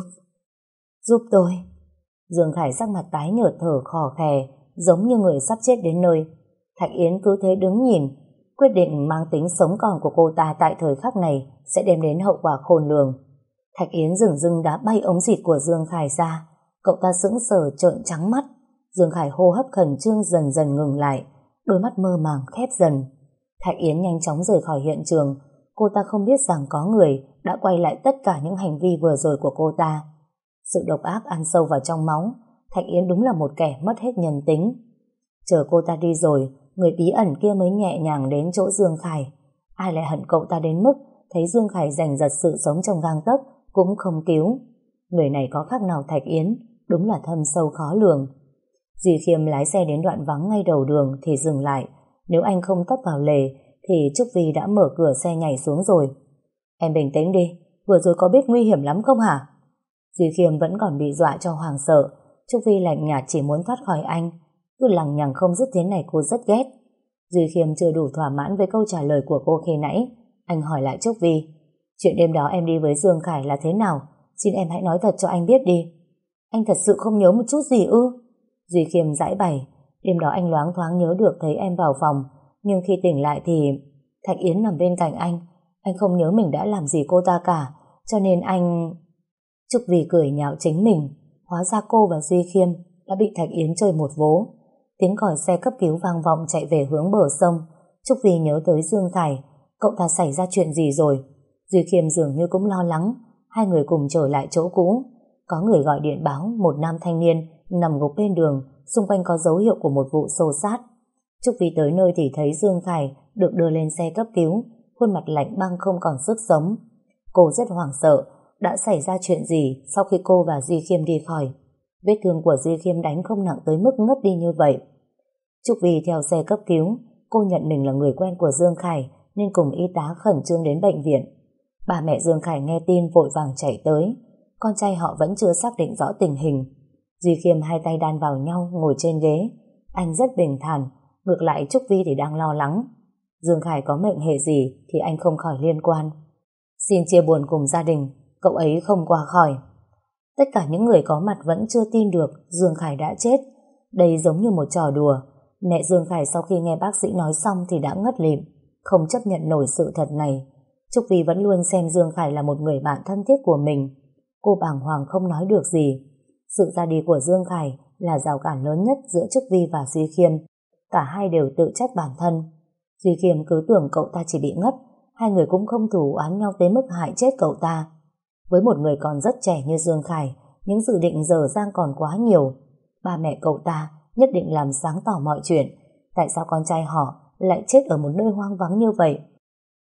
Giúp tôi. Dương Khải sắc mặt tái nhợt, thở khò khè, giống như người sắp chết đến nơi. Thạch Yến cứ thế đứng nhìn. Quyết định mang tính sống còn của cô ta tại thời khắc này sẽ đem đến hậu quả khôn lường. Thạch Yến dửng dưng đá bay ống xịt của Dương Khải ra. Cậu ta sững sờ trợn trắng mắt. Dương Khải hô hấp khẩn trương dần dần ngừng lại, đôi mắt mơ màng khép dần. Thạch Yến nhanh chóng rời khỏi hiện trường. Cô ta không biết rằng có người đã quay lại tất cả những hành vi vừa rồi của cô ta. Sự độc ác ăn sâu vào trong máu. Thạch Yến đúng là một kẻ mất hết nhân tính. Chờ cô ta đi rồi, người bí ẩn kia mới nhẹ nhàng đến chỗ Dương Khải. Ai lại hận cậu ta đến mức thấy Dương Khải giành giật sự sống trong gang tấc cũng không cứu. Người này có khác nào Thạch Yến, đúng là thâm sâu khó lường. Duy Khiêm lái xe đến đoạn vắng ngay đầu đường thì dừng lại. Nếu anh không tấp vào lề thì Trúc Vi đã mở cửa xe nhảy xuống rồi. Em bình tĩnh đi, vừa rồi có biết nguy hiểm lắm không hả? Duy Khiêm vẫn còn bị dọa cho hoảng sợ. Trúc Vi lạnh nhạt chỉ muốn thoát khỏi anh. Cứ lằng nhằng không dứt thế này cô rất ghét. Duy Khiêm chưa đủ thỏa mãn với câu trả lời của cô khi nãy. Anh hỏi lại Trúc Vi: chuyện đêm đó em đi với Dương Khải là thế nào? Xin em hãy nói thật cho anh biết đi. Anh thật sự không nhớ một chút gì ư? Duy Khiêm giãi bày: đêm đó anh loáng thoáng nhớ được thấy em vào phòng, nhưng khi tỉnh lại thì Thạch Yến nằm bên cạnh anh. Anh không nhớ mình đã làm gì cô ta cả, cho nên anh... Trúc Vi cười nhạo chính mình. Hóa ra cô và Duy Khiêm đã bị Thạch Yến chơi một vố. Tiếng còi xe cấp cứu vang vọng chạy về hướng bờ sông. Trúc Vi nhớ tới Dương Khải. Cậu ta xảy ra chuyện gì rồi? Duy Khiêm dường như cũng lo lắng. Hai người cùng trở lại chỗ cũ. Có người gọi điện báo một nam thanh niên nằm gục bên đường, xung quanh có dấu hiệu của một vụ xô xát. Trúc Vi tới nơi thì thấy Dương Khải được đưa lên xe cấp cứu, khuôn mặt lạnh băng không còn sức sống. Cô rất hoảng sợ. Đã xảy ra chuyện gì sau khi cô và Duy Khiêm đi khỏi? Vết thương của Duy Khiêm đánh không nặng tới mức ngất đi như vậy. Trúc Vi theo xe cấp cứu. Cô nhận mình là người quen của Dương Khải nên cùng y tá khẩn trương đến bệnh viện. Ba mẹ Dương Khải nghe tin vội vàng chạy tới. Con trai họ vẫn chưa xác định rõ tình hình. Duy Khiêm hai tay đan vào nhau ngồi trên ghế. Anh rất bình thản. Ngược lại Trúc Vi thì đang lo lắng. Dương Khải có mệnh hệ gì thì anh không khỏi liên quan. Xin chia buồn cùng gia đình. Cậu ấy không qua khỏi. Tất cả những người có mặt vẫn chưa tin được Dương Khải đã chết. Đây giống như một trò đùa. Mẹ Dương Khải sau khi nghe bác sĩ nói xong thì đã ngất lịm, không chấp nhận nổi sự thật này. Trúc Vi vẫn luôn xem Dương Khải là một người bạn thân thiết của mình. Cô bàng hoàng không nói được gì. Sự ra đi của Dương Khải là rào cản lớn nhất giữa Trúc Vi và Duy Khiêm. Cả hai đều tự trách bản thân. Duy Khiêm cứ tưởng cậu ta chỉ bị ngất. Hai người cũng không thù oán nhau tới mức hại chết cậu ta. Với một người còn rất trẻ như Dương Khải, những dự định dở dang còn quá nhiều. Ba mẹ cậu ta nhất định làm sáng tỏ mọi chuyện. Tại sao con trai họ lại chết ở một nơi hoang vắng như vậy?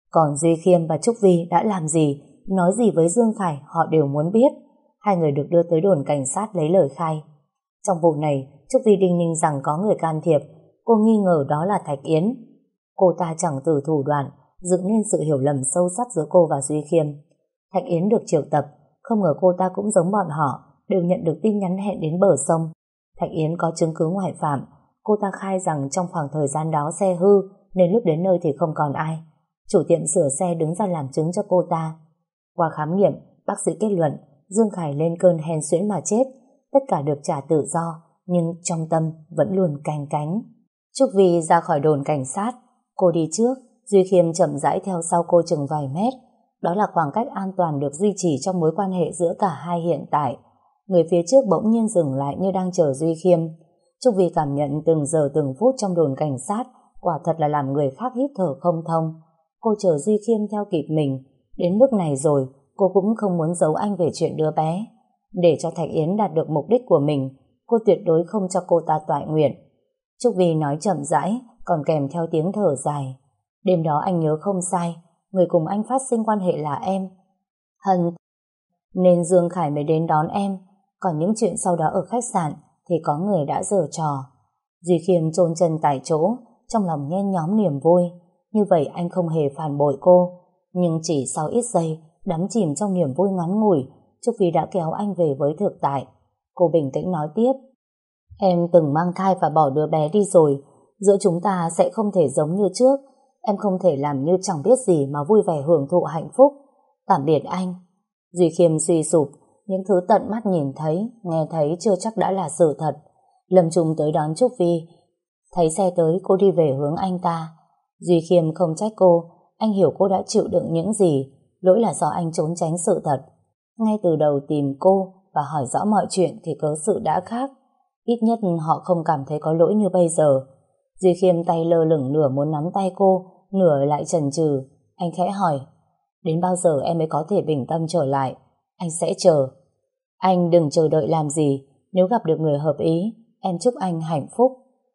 Còn Duy Khiêm và Trúc Vi đã làm gì, nói gì với Dương Khải họ đều muốn biết. Hai người được đưa tới đồn cảnh sát lấy lời khai. Trong vụ này, Trúc Vi đinh ninh rằng có người can thiệp. Cô nghi ngờ đó là Thạch Yến. Cô ta chẳng từ thủ đoạn, dựng nên sự hiểu lầm sâu sắc giữa cô và Duy Khiêm. Thạch Yến được triệu tập, không ngờ cô ta cũng giống bọn họ, đều nhận được tin nhắn hẹn đến bờ sông. Thạch Yến có chứng cứ ngoại phạm. Cô ta khai rằng trong khoảng thời gian đó xe hư, nên lúc đến nơi thì không còn ai. Chủ tiệm sửa xe đứng ra làm chứng cho cô ta. Qua khám nghiệm, bác sĩ kết luận Dương Khải lên cơn hen suyễn mà chết. Tất cả được trả tự do, nhưng trong tâm vẫn luôn canh cánh. Trúc Vi ra khỏi đồn cảnh sát. Cô đi trước, Duy Khiêm chậm rãi theo sau cô chừng vài mét. Đó là khoảng cách an toàn được duy trì trong mối quan hệ giữa cả hai hiện tại. Người phía trước bỗng nhiên dừng lại như đang chờ Duy Khiêm. Trúc Vi cảm nhận từng giờ từng phút trong đồn cảnh sát quả thật là làm người khác hít thở không thông. Cô chờ Duy Khiêm theo kịp mình. Đến mức này rồi, cô cũng không muốn giấu anh về chuyện đứa bé. Để cho Thạch Yến đạt được mục đích của mình, cô tuyệt đối không cho cô ta toại nguyện. Trúc Vi nói chậm rãi, còn kèm theo tiếng thở dài. Đêm đó anh nhớ không sai, người cùng anh phát sinh quan hệ là em. Hân, nên Dương Khải mới đến đón em. Còn những chuyện sau đó ở khách sạn thì có người đã giở trò. Duy Khiêm chôn chân tại chỗ, trong lòng nhen nhóm niềm vui. Như vậy anh không hề phản bội cô. Nhưng chỉ sau ít giây, đắm chìm trong niềm vui ngắn ngủi, Trúc Vi đã kéo anh về với thực tại. Cô bình tĩnh nói tiếp. Em từng mang thai và bỏ đứa bé đi rồi. Giữa chúng ta sẽ không thể giống như trước. Em không thể làm như chẳng biết gì mà vui vẻ hưởng thụ hạnh phúc. Tạm biệt anh. Duy Khiêm suy sụp. Những thứ tận mắt nhìn thấy, nghe thấy chưa chắc đã là sự thật. Lâm Trung tới đón Trúc Vi. Thấy xe tới, cô đi về hướng anh ta. Duy Khiêm không trách cô. Anh hiểu cô đã chịu đựng những gì. Lỗi là do anh trốn tránh sự thật. Ngay từ đầu tìm cô và hỏi rõ mọi chuyện thì cớ sự đã khác. Ít nhất họ không cảm thấy có lỗi như bây giờ. Duy Khiêm tay lơ lửng, nửa muốn nắm tay cô, nửa lại chần chừ. Anh khẽ hỏi, đến bao giờ em mới có thể bình tâm trở lại? Anh sẽ chờ. Anh đừng chờ đợi làm gì. Nếu gặp được người hợp ý, em chúc anh hạnh phúc.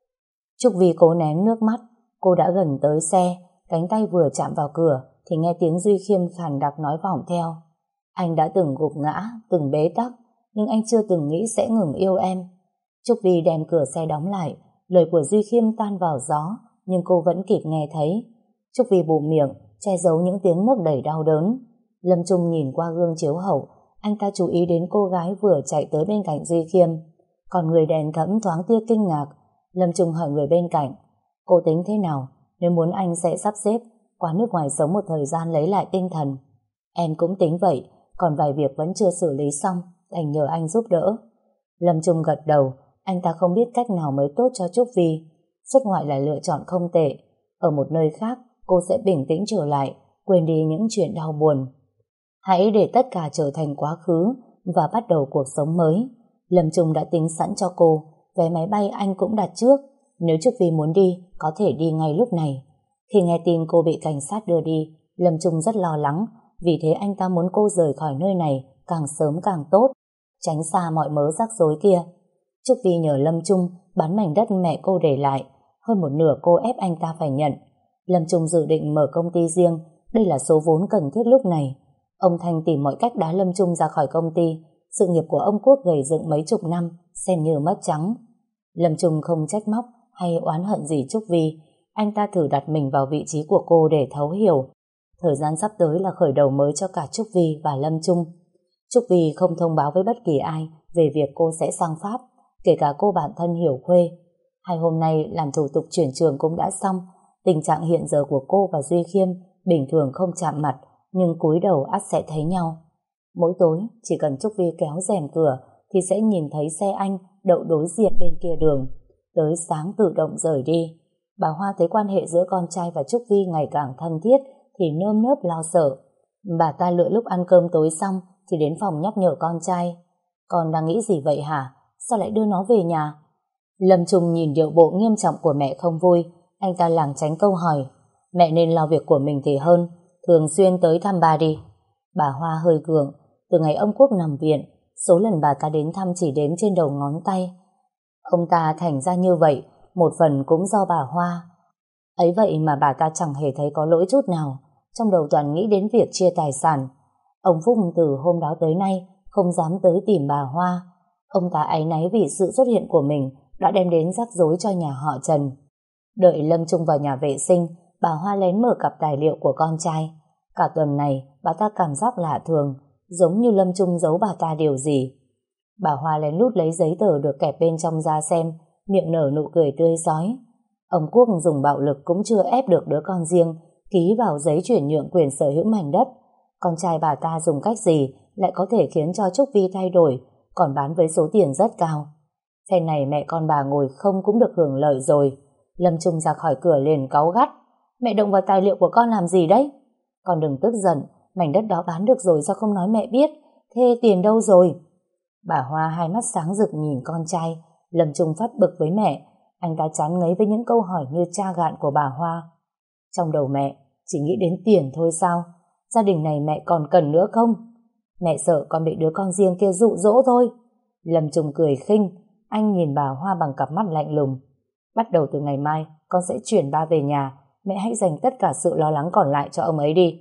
Trúc Vi cố nén nước mắt. Cô đã gần tới xe, cánh tay vừa chạm vào cửa thì nghe tiếng Duy Khiêm khàn đặc nói vọng theo. Anh đã từng gục ngã, từng bế tắc, nhưng anh chưa từng nghĩ sẽ ngừng yêu em. Trúc Vi đem cửa xe đóng lại. Lời của Duy Khiêm tan vào gió, nhưng cô vẫn kịp nghe thấy. Trúc Vi bụm miệng, che giấu những tiếng nức đầy đau đớn. Lâm Trung nhìn qua gương chiếu hậu, anh ta chú ý đến cô gái vừa chạy tới bên cạnh Duy Khiêm. Còn người đèn thẫm thoáng tia kinh ngạc. Lâm Trung hỏi người bên cạnh, cô tính thế nào? Nếu muốn anh sẽ sắp xếp qua nước ngoài sống một thời gian lấy lại tinh thần. Em cũng tính vậy, còn vài việc vẫn chưa xử lý xong, đành nhờ anh giúp đỡ. Lâm Trung gật đầu. Anh ta không biết cách nào mới tốt cho Trúc Vi. Xuất ngoại là lựa chọn không tệ. Ở một nơi khác, cô sẽ bình tĩnh trở lại, quên đi những chuyện đau buồn. Hãy để tất cả trở thành quá khứ và bắt đầu cuộc sống mới. Lâm Trung đã tính sẵn cho cô. Vé máy bay anh cũng đặt trước. Nếu Trúc Vi muốn đi, có thể đi ngay lúc này. Khi nghe tin cô bị cảnh sát đưa đi, Lâm Trung rất lo lắng. Vì thế anh ta muốn cô rời khỏi nơi này càng sớm càng tốt, tránh xa mọi mớ rắc rối kia. Trúc Vi nhờ Lâm Trung bán mảnh đất mẹ cô để lại. Hơn một nửa cô ép anh ta phải nhận. Lâm Trung dự định mở công ty riêng. Đây là số vốn cần thiết lúc này. Ông Thanh tìm mọi cách đá Lâm Trung ra khỏi công ty. Sự nghiệp của ông Quốc gầy dựng mấy chục năm xem như mất trắng. Lâm Trung không trách móc hay oán hận gì Trúc Vi. Anh ta thử đặt mình vào vị trí của cô để thấu hiểu. Thời gian sắp tới là khởi đầu mới cho cả Trúc Vi và Lâm Trung. Trúc Vi không thông báo với bất kỳ ai về việc cô sẽ sang Pháp, kể cả cô bạn thân Hiểu Khuê. Hai hôm nay làm thủ tục chuyển trường cũng đã xong. Tình trạng hiện giờ của cô và Duy Khiêm bình thường không chạm mặt, nhưng cúi đầu ắt sẽ thấy nhau. Mỗi tối chỉ cần Trúc Vi kéo rèm cửa thì sẽ nhìn thấy xe anh đậu đối diện bên kia đường. Tới sáng tự động rời đi. Bà Hoa thấy quan hệ giữa con trai và Trúc Vi ngày càng thân thiết thì nơm nớp lo sợ. Bà ta lựa lúc ăn cơm tối xong thì đến phòng nhắc nhở con trai. Con đang nghĩ gì vậy hả? Sao lại đưa nó về nhà? Lâm Trung nhìn điệu bộ nghiêm trọng của mẹ không vui. Anh ta lảng tránh câu hỏi. Mẹ nên lo việc của mình thì hơn. Thường xuyên tới thăm bà đi. Bà Hoa hơi gượng. Từ ngày ông Quốc nằm viện, số lần bà ta đến thăm chỉ đếm trên đầu ngón tay. Ông ta thành ra như vậy, một phần cũng do bà Hoa. Ấy vậy mà bà ta chẳng hề thấy có lỗi chút nào. trong đầu toàn nghĩ đến việc chia tài sản. Ông Phúc từ hôm đó tới nay không dám tới tìm bà Hoa. Ông ta áy náy vì sự xuất hiện của mình đã đem đến rắc rối cho nhà họ Trần. Đợi Lâm Trung vào nhà vệ sinh, bà Hoa lén mở cặp tài liệu của con trai. Cả tuần này bà ta cảm giác lạ thường, giống như Lâm Trung giấu bà ta điều gì. Bà Hoa lén lút lấy giấy tờ được kẹp bên trong ra xem, miệng nở nụ cười tươi rói. Ông Quốc dùng bạo lực cũng chưa ép được đứa con riêng ký vào giấy chuyển nhượng quyền sở hữu mảnh đất. Con trai bà ta dùng cách gì lại có thể khiến cho Trúc Vi thay đổi, còn bán với số tiền rất cao. Phen này mẹ con bà ngồi không cũng được hưởng lợi rồi. Lâm Trung ra khỏi cửa liền cáu gắt: mẹ động vào tài liệu của con làm gì đấy? Con đừng tức giận, mảnh đất đó bán được rồi sao không nói mẹ biết? Thế tiền đâu rồi? Bà Hoa hai mắt sáng rực nhìn con trai. Lâm Trung phát bực với mẹ. Anh ta chán ngấy với những câu hỏi như cha gạn của bà Hoa. Trong đầu mẹ chỉ nghĩ đến tiền thôi sao? Gia đình này mẹ còn cần nữa không? Mẹ sợ con bị đứa con riêng kia dụ dỗ thôi. Lâm Trung cười khinh. Anh nhìn bà Hoa bằng cặp mắt lạnh lùng. Bắt đầu từ ngày mai con sẽ chuyển ba về nhà. Mẹ hãy dành tất cả sự lo lắng còn lại cho ông ấy đi.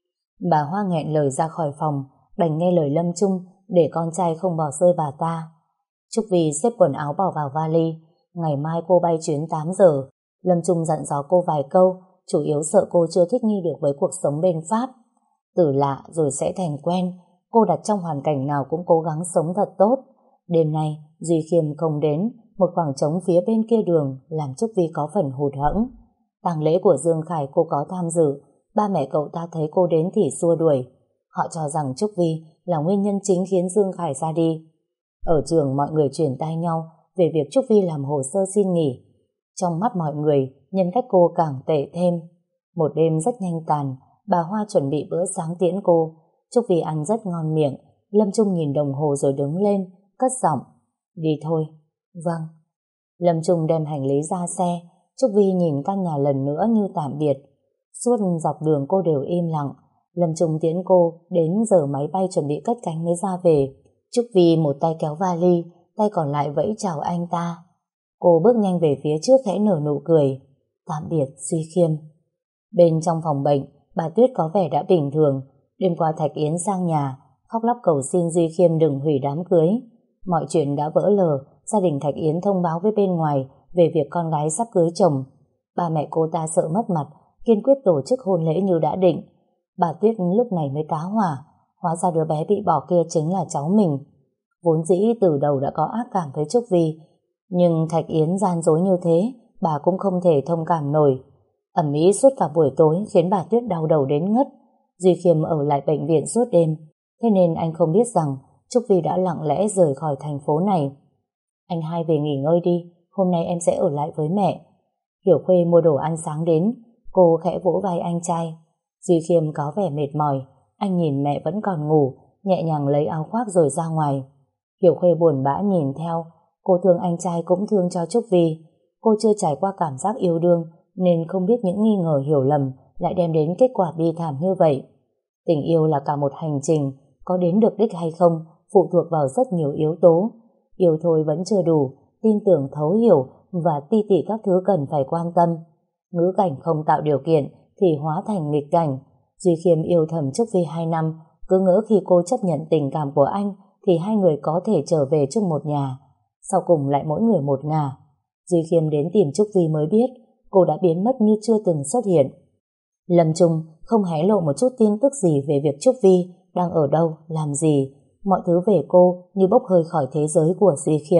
Bà Hoa nghẹn lời ra khỏi phòng, đành nghe lời Lâm Trung để con trai không bỏ rơi bà ta. Trúc Vi xếp quần áo bỏ vào vali. Ngày mai cô bay chuyến tám giờ. Lâm Trung dặn dò cô vài câu, chủ yếu sợ cô chưa thích nghi được với cuộc sống bên Pháp. Từ lạ rồi sẽ thành quen. Cô đặt trong hoàn cảnh nào cũng cố gắng sống thật tốt. Đêm nay Duy Khiêm không đến. Một khoảng trống phía bên kia đường làm Trúc Vi có phần hụt hẫng. Tang lễ của Dương Khải cô có tham dự. Ba mẹ cậu ta thấy cô đến thì xua đuổi. Họ cho rằng Trúc Vi là nguyên nhân chính khiến Dương Khải ra đi. Ở trường mọi người chuyển tai nhau về việc Trúc Vi làm hồ sơ xin nghỉ. Trong mắt mọi người, nhân cách cô càng tệ thêm. Một đêm rất nhanh tàn, bà Hoa chuẩn bị bữa sáng tiễn cô. Trúc Vi ăn rất ngon miệng. Lâm Trung nhìn đồng hồ rồi đứng lên, cất giọng: đi thôi. Vâng. Lâm Trung đem hành lý ra xe. Trúc Vi nhìn căn nhà lần nữa như tạm biệt. Suốt dọc đường cô đều im lặng. Lâm Trung tiễn cô đến giờ máy bay chuẩn bị cất cánh mới ra về. Trúc Vi một tay kéo vali, tay còn lại vẫy chào anh ta. Cô bước nhanh về phía trước khẽ nở nụ cười. Tạm biệt Duy Khiêm. Bên trong phòng bệnh, bà Tuyết có vẻ đã bình thường. Đêm qua Thạch Yến sang nhà khóc lóc cầu xin Duy Khiêm đừng hủy đám cưới. Mọi chuyện đã vỡ lờ. Gia đình Thạch Yến thông báo với bên ngoài về việc con gái sắp cưới chồng. Ba mẹ cô ta sợ mất mặt, kiên quyết tổ chức hôn lễ như đã định. Bà Tuyết lúc này mới tá hỏa. Hóa ra đứa bé bị bỏ kia chính là cháu mình. Vốn dĩ từ đầu đã có ác cảm với Trúc Vi, nhưng Thạch Yến gian dối như thế, bà cũng không thể thông cảm nổi. Ầm ĩ suốt cả buổi tối khiến bà Tuyết đau đầu đến ngất. Duy Khiêm ở lại bệnh viện suốt đêm, thế nên anh không biết rằng Trúc Vi đã lặng lẽ rời khỏi thành phố này. Anh hai về nghỉ ngơi đi, hôm nay em sẽ ở lại với mẹ. Hiểu Khuê mua đồ ăn sáng đến, cô khẽ vỗ vai anh trai. Duy Khiêm có vẻ mệt mỏi, anh nhìn mẹ vẫn còn ngủ, nhẹ nhàng lấy áo khoác rồi ra ngoài. Hiểu Khuê buồn bã nhìn theo, cô thương anh trai cũng thương cho Trúc Vi. Cô chưa trải qua cảm giác yêu đương nên không biết những nghi ngờ hiểu lầm lại đem đến kết quả bi thảm như vậy. Tình yêu là cả một hành trình, có đến được đích hay không phụ thuộc vào rất nhiều yếu tố. Yêu thôi vẫn chưa đủ, tin tưởng thấu hiểu và ti tỉ các thứ cần phải quan tâm. Ngữ cảnh không tạo điều kiện thì hóa thành nghịch cảnh. Duy Khiêm yêu thầm Trúc Vi hai năm, cứ ngỡ khi cô chấp nhận tình cảm của anh thì hai người có thể trở về chung một nhà. Sau cùng lại mỗi người một ngả. Duy Khiêm đến tìm Trúc Vi mới biết cô đã biến mất như chưa từng xuất hiện. Lâm Trung không hé lộ một chút tin tức gì về việc Trúc Vi đang ở đâu, làm gì. Mọi thứ về cô như bốc hơi khỏi thế giới của Duy Khiêm.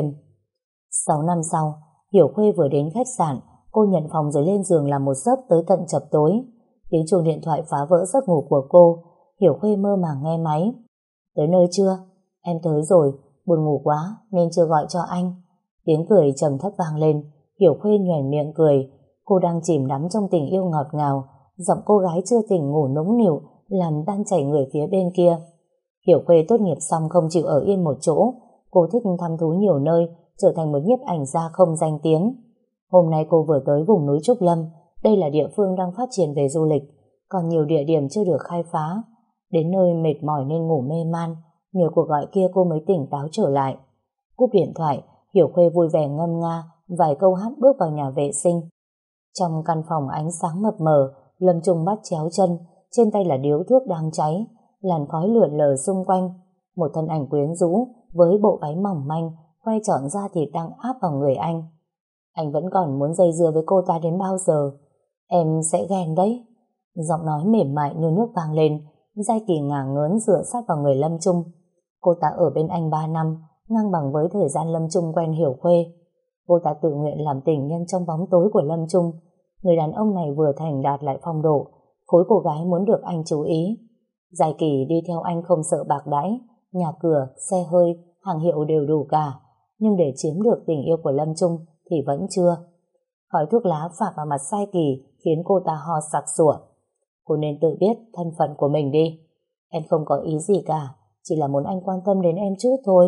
Sáu năm sau, Hiểu Khuê vừa đến khách sạn, cô nhận phòng rồi lên giường làm một giấc tới tận chập tối. Tiếng chuông điện thoại phá vỡ giấc ngủ của cô. Hiểu Khuê mơ màng nghe máy. Tới nơi chưa? Em tới rồi, buồn ngủ quá nên chưa gọi cho anh. Tiếng cười trầm thấp vang lên. Hiểu Khuê nhoẻn miệng cười. Cô đang chìm đắm trong tình yêu ngọt ngào. Giọng cô gái chưa tỉnh ngủ nũng nịu làm tan chảy người phía bên kia. Hiểu Khuê tốt nghiệp xong không chịu ở yên một chỗ. Cô thích thăm thú nhiều nơi, trở thành một nhiếp ảnh gia không danh tiếng. Hôm nay cô vừa tới vùng núi Trúc Lâm. Đây là địa phương đang phát triển về du lịch, còn nhiều địa điểm chưa được khai phá. Đến nơi mệt mỏi nên ngủ mê man, nhờ cuộc gọi kia cô mới tỉnh táo trở lại. Cúp điện thoại, Hiểu Khuê vui vẻ ngâm nga vài câu hát bước vào nhà vệ sinh. Trong căn phòng ánh sáng mập mờ, Lâm Trung bắt chéo chân, trên tay là điếu thuốc đang cháy, làn khói lượn lờ xung quanh. Một thân ảnh quyến rũ với bộ váy mỏng manh, quay trọn da thịt đang áp vào người anh. Anh vẫn còn muốn dây dưa với cô ta đến bao giờ? Em sẽ ghen đấy. Giọng nói mềm mại như nước vang lên. Giai Kỳ ngả ngớn dựa sát vào người Lâm Trung. Cô ta ở bên anh ba năm, ngang bằng với thời gian Lâm Trung quen Hiểu Khuê. Cô ta tự nguyện làm tình nhân trong bóng tối của Lâm Trung. Người đàn ông này vừa thành đạt lại phong độ, khối cô gái muốn được anh chú ý. Giai Kỳ đi theo anh không sợ bạc đãi, nhà cửa, xe hơi, hàng hiệu đều đủ cả, nhưng để chiếm được tình yêu của Lâm Trung thì vẫn chưa. Khói thuốc lá phả vào mặt Giai Kỳ khiến cô ta ho sặc sủa. Cô nên tự biết thân phận của mình đi. Em không có ý gì cả, chỉ là muốn anh quan tâm đến em chút thôi.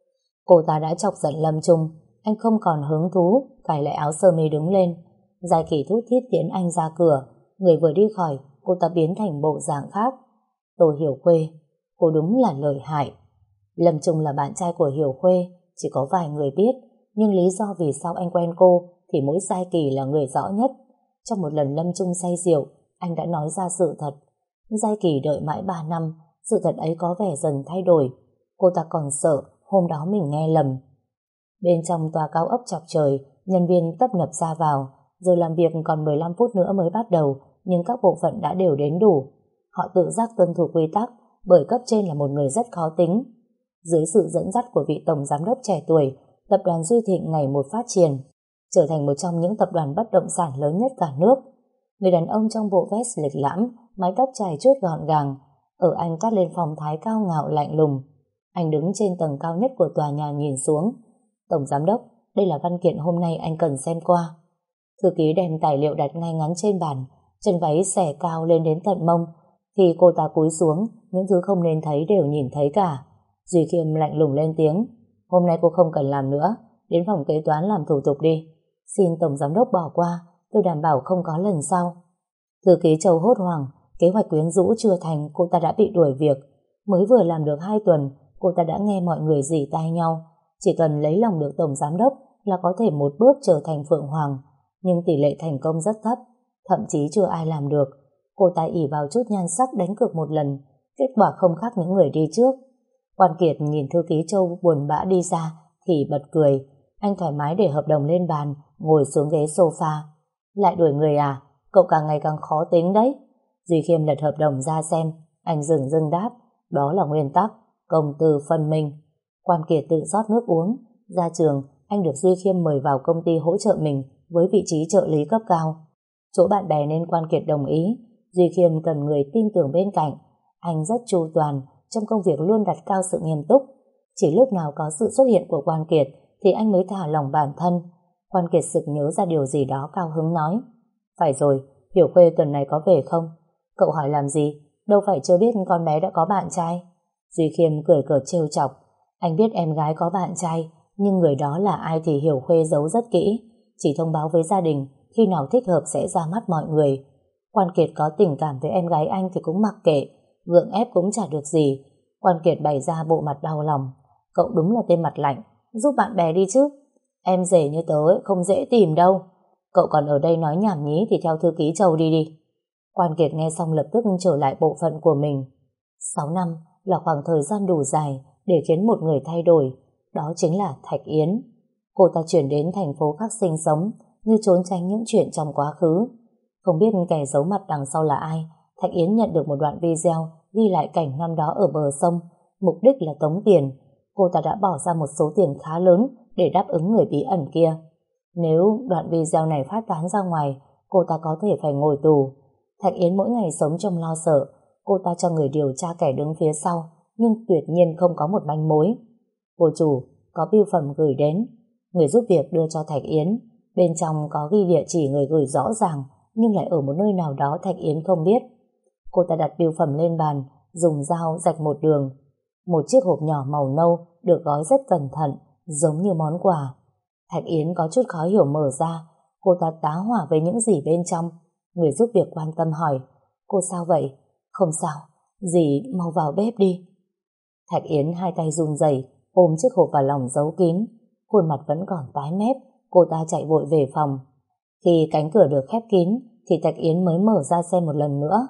Cô ta đã chọc giận Lâm Trung, anh không còn hứng thú, cài lại áo sơ mi đứng lên. Giai Kỳ thút thít tiễn anh ra cửa. Người vừa đi khỏi, cô ta biến thành bộ dạng khác. Tôi Hiểu Khuê, cô đúng là lợi hại. Lâm Trung là bạn trai của Hiểu Khuê, chỉ có vài người biết, nhưng lý do vì sao anh quen cô thì mỗi Giai Kỳ là người rõ nhất. Trong một lần Lâm Trung say rượu, anh đã nói ra sự thật. Giai Kỳ đợi mãi ba năm, sự thật ấy có vẻ dần thay đổi. Cô ta còn sợ hôm đó mình nghe lầm. Bên trong tòa cao ốc chọc trời, nhân viên tấp nập ra vào. Giờ làm việc còn mười lăm phút nữa mới bắt đầu, nhưng các bộ phận đã đều đến đủ. Họ tự giác tuân thủ quy tắc, bởi cấp trên là một người rất khó tính. Dưới sự dẫn dắt của vị tổng giám đốc trẻ tuổi, tập đoàn Duy Thịnh ngày một phát triển, trở thành một trong những tập đoàn bất động sản lớn nhất cả nước. Người đàn ông trong bộ vest lịch lãm, mái tóc chải chuốt gọn gàng, ở anh toát lên phong thái cao ngạo lạnh lùng. Anh đứng trên tầng cao nhất của tòa nhà nhìn xuống. Tổng giám đốc, đây là văn kiện hôm nay anh cần xem qua. Thư ký đem tài liệu đặt ngay ngắn trên bàn, chân váy xẻ cao lên đến tận mông. Khi cô ta cúi xuống, những thứ không nên thấy đều nhìn thấy cả. Duy Khiêm lạnh lùng lên tiếng. Hôm nay cô không cần làm nữa, đến phòng kế toán làm thủ tục đi. Xin tổng giám đốc bỏ qua, tôi đảm bảo không có lần sau. Thư ký Châu hốt hoảng, kế hoạch quyến rũ chưa thành, cô ta đã bị đuổi việc. Mới vừa làm được hai tuần, cô ta đã nghe mọi người rỉ tai nhau. Chỉ cần lấy lòng được tổng giám đốc là có thể một bước trở thành Phượng Hoàng, nhưng tỷ lệ thành công rất thấp, thậm chí chưa ai làm được. Cô ta ỷ vào chút nhan sắc đánh cược một lần, kết quả không khác những người đi trước. Quan Kiệt nhìn thư ký Châu buồn bã đi ra thì bật cười. Anh thoải mái để hợp đồng lên bàn, ngồi xuống ghế sofa. Lại đuổi người à? Cậu càng ngày càng khó tính đấy. Duy Khiêm lật hợp đồng ra xem. Anh dừng dưng đáp, đó là nguyên tắc công tư phân minh. Quan Kiệt tự rót nước uống. Ra trường, anh được Duy Khiêm mời vào công ty hỗ trợ mình với vị trí trợ lý cấp cao. Chỗ bạn bè nên Quan Kiệt đồng ý. Duy Khiêm cần người tin tưởng bên cạnh. Anh rất chu toàn, trong công việc luôn đặt cao sự nghiêm túc. Chỉ lúc nào có sự xuất hiện của Quan Kiệt thì anh mới thả lòng bản thân. Quan Kiệt sực nhớ ra điều gì đó, cao hứng nói, phải rồi, Hiểu Khuê tuần này có về không? Cậu hỏi làm gì? Đâu phải chưa biết con bé đã có bạn trai. Duy Khiêm cười cợt trêu chọc. Anh biết em gái có bạn trai, nhưng người đó là ai thì Hiểu Khuê giấu rất kỹ, chỉ thông báo với gia đình, khi nào thích hợp sẽ ra mắt mọi người. Quan Kiệt có tình cảm với em gái anh thì cũng mặc kệ, gượng ép cũng chả được gì. Quan Kiệt bày ra bộ mặt đau lòng. Cậu đúng là tên mặt lạnh, giúp bạn bè đi chứ. Em rể như tớ ấy, không dễ tìm đâu. Cậu còn ở đây nói nhảm nhí thì theo thư ký Châu đi đi. Quan Kiệt nghe xong lập tức trở lại bộ phận của mình. Sáu năm là khoảng thời gian đủ dài để khiến một người thay đổi. Đó chính là Thạch Yến. Cô ta chuyển đến thành phố khác sinh sống, như trốn tránh những chuyện trong quá khứ. Không biết kẻ giấu mặt đằng sau là ai, Thạch Yến nhận được một đoạn video ghi lại cảnh năm đó ở bờ sông, mục đích là tống tiền. Cô ta đã bỏ ra một số tiền khá lớn để đáp ứng người bí ẩn kia. Nếu đoạn video này phát tán ra ngoài, cô ta có thể phải ngồi tù. Thạch Yến mỗi ngày sống trong lo sợ. Cô ta cho người điều tra kẻ đứng phía sau, nhưng tuyệt nhiên không có một manh mối. Cô chủ, có bưu phẩm gửi đến. Người giúp việc đưa cho Thạch Yến. Bên trong có ghi địa chỉ người gửi rõ ràng, nhưng lại ở một nơi nào đó Thạch Yến không biết. Cô ta đặt bưu phẩm lên bàn, dùng dao rạch một đường. Một chiếc hộp nhỏ màu nâu được gói rất cẩn thận, giống như món quà. Thạch Yến có chút khó hiểu mở ra. Cô ta tá hỏa với những gì bên trong. Người giúp việc quan tâm hỏi, cô sao vậy? Không sao, dì mau vào bếp đi. Thạch Yến hai tay run rẩy ôm chiếc hộp vào lòng giấu kín. Khuôn mặt vẫn còn tái mét. Cô ta chạy vội về phòng. Khi cánh cửa được khép kín thì Thạch Yến mới mở ra xem một lần nữa.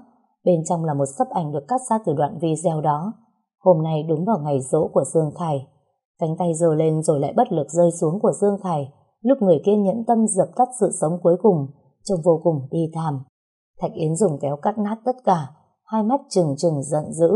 Bên trong là một sấp ảnh được cắt ra từ đoạn video đó. Hôm nay đúng vào ngày giỗ của Dương Khải. Cánh tay giơ lên rồi lại bất lực rơi xuống của Dương Khải, lúc người kia nhẫn tâm dập tắt sự sống cuối cùng, trông vô cùng bi thảm. Thạch Yến dùng kéo cắt nát tất cả, hai mắt trừng trừng giận dữ.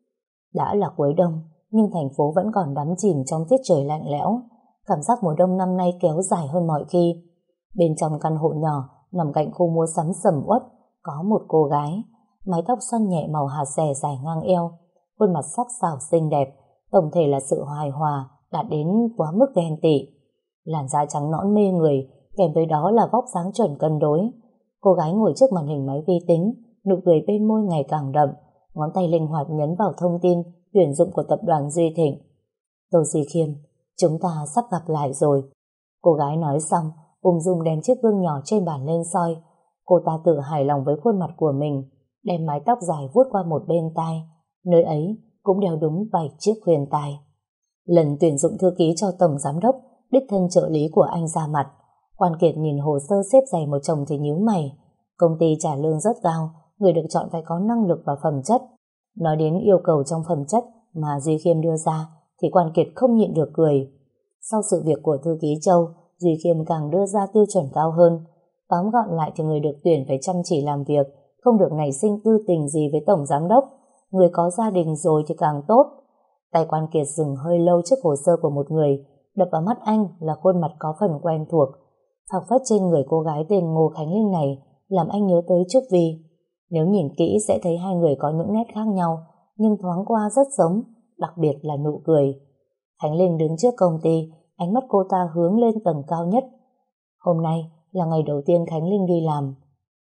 Đã là cuối đông, nhưng thành phố vẫn còn đắm chìm trong tiết trời lạnh lẽo. Cảm giác mùa đông năm nay kéo dài hơn mọi khi. Bên trong căn hộ nhỏ, nằm cạnh khu mua sắm sầm uất, có một cô gái, mái tóc xoăn nhẹ màu hạt xẻ dài ngang eo, khuôn mặt sắc sảo xinh đẹp, tổng thể là sự hài hòa đạt đến quá mức ghen tị. Làn da trắng nõn mê người, kèm với đó là vóc dáng chuẩn cân đối. Cô gái ngồi trước màn hình máy vi tính, nụ cười bên môi ngày càng đậm, ngón tay linh hoạt nhấn vào thông tin tuyển dụng của tập đoàn Duy Thịnh. Tô Duy Khiêm, chúng ta sắp gặp lại rồi. Cô gái nói xong, ung dung đem chiếc gương nhỏ trên bàn lên soi. Cô ta tự hài lòng với khuôn mặt của mình, đem mái tóc dài vuốt qua một bên tai, nơi ấy cũng đeo đúng bảy chiếc khuyên tai. Lần tuyển dụng thư ký cho tổng giám đốc, đích thân trợ lý của anh ra mặt. Quan Kiệt nhìn hồ sơ xếp dày một chồng thì nhíu mày. Công ty trả lương rất cao, người được chọn phải có năng lực và phẩm chất. Nói đến yêu cầu trong phẩm chất mà Duy Khiêm đưa ra thì Quan Kiệt không nhịn được cười. Sau sự việc của thư ký Châu, Duy Khiêm càng đưa ra tiêu chuẩn cao hơn. Tóm gọn lại thì người được tuyển phải chăm chỉ làm việc, không được nảy sinh tư tình gì với tổng giám đốc. Người có gia đình rồi thì càng tốt. Tay Quan Kiệt dừng hơi lâu trước hồ sơ của một người, đập vào mắt anh là khuôn mặt có phần quen thuộc. Phảng phất trên người cô gái tên Ngô Khánh Linh này làm anh nhớ tới Trúc Vi. Nếu nhìn kỹ sẽ thấy hai người có những nét khác nhau, nhưng thoáng qua rất giống, đặc biệt là nụ cười. Khánh Linh đứng trước công ty, ánh mắt cô ta hướng lên tầng cao nhất. Hôm nay là ngày đầu tiên Khánh Linh đi làm.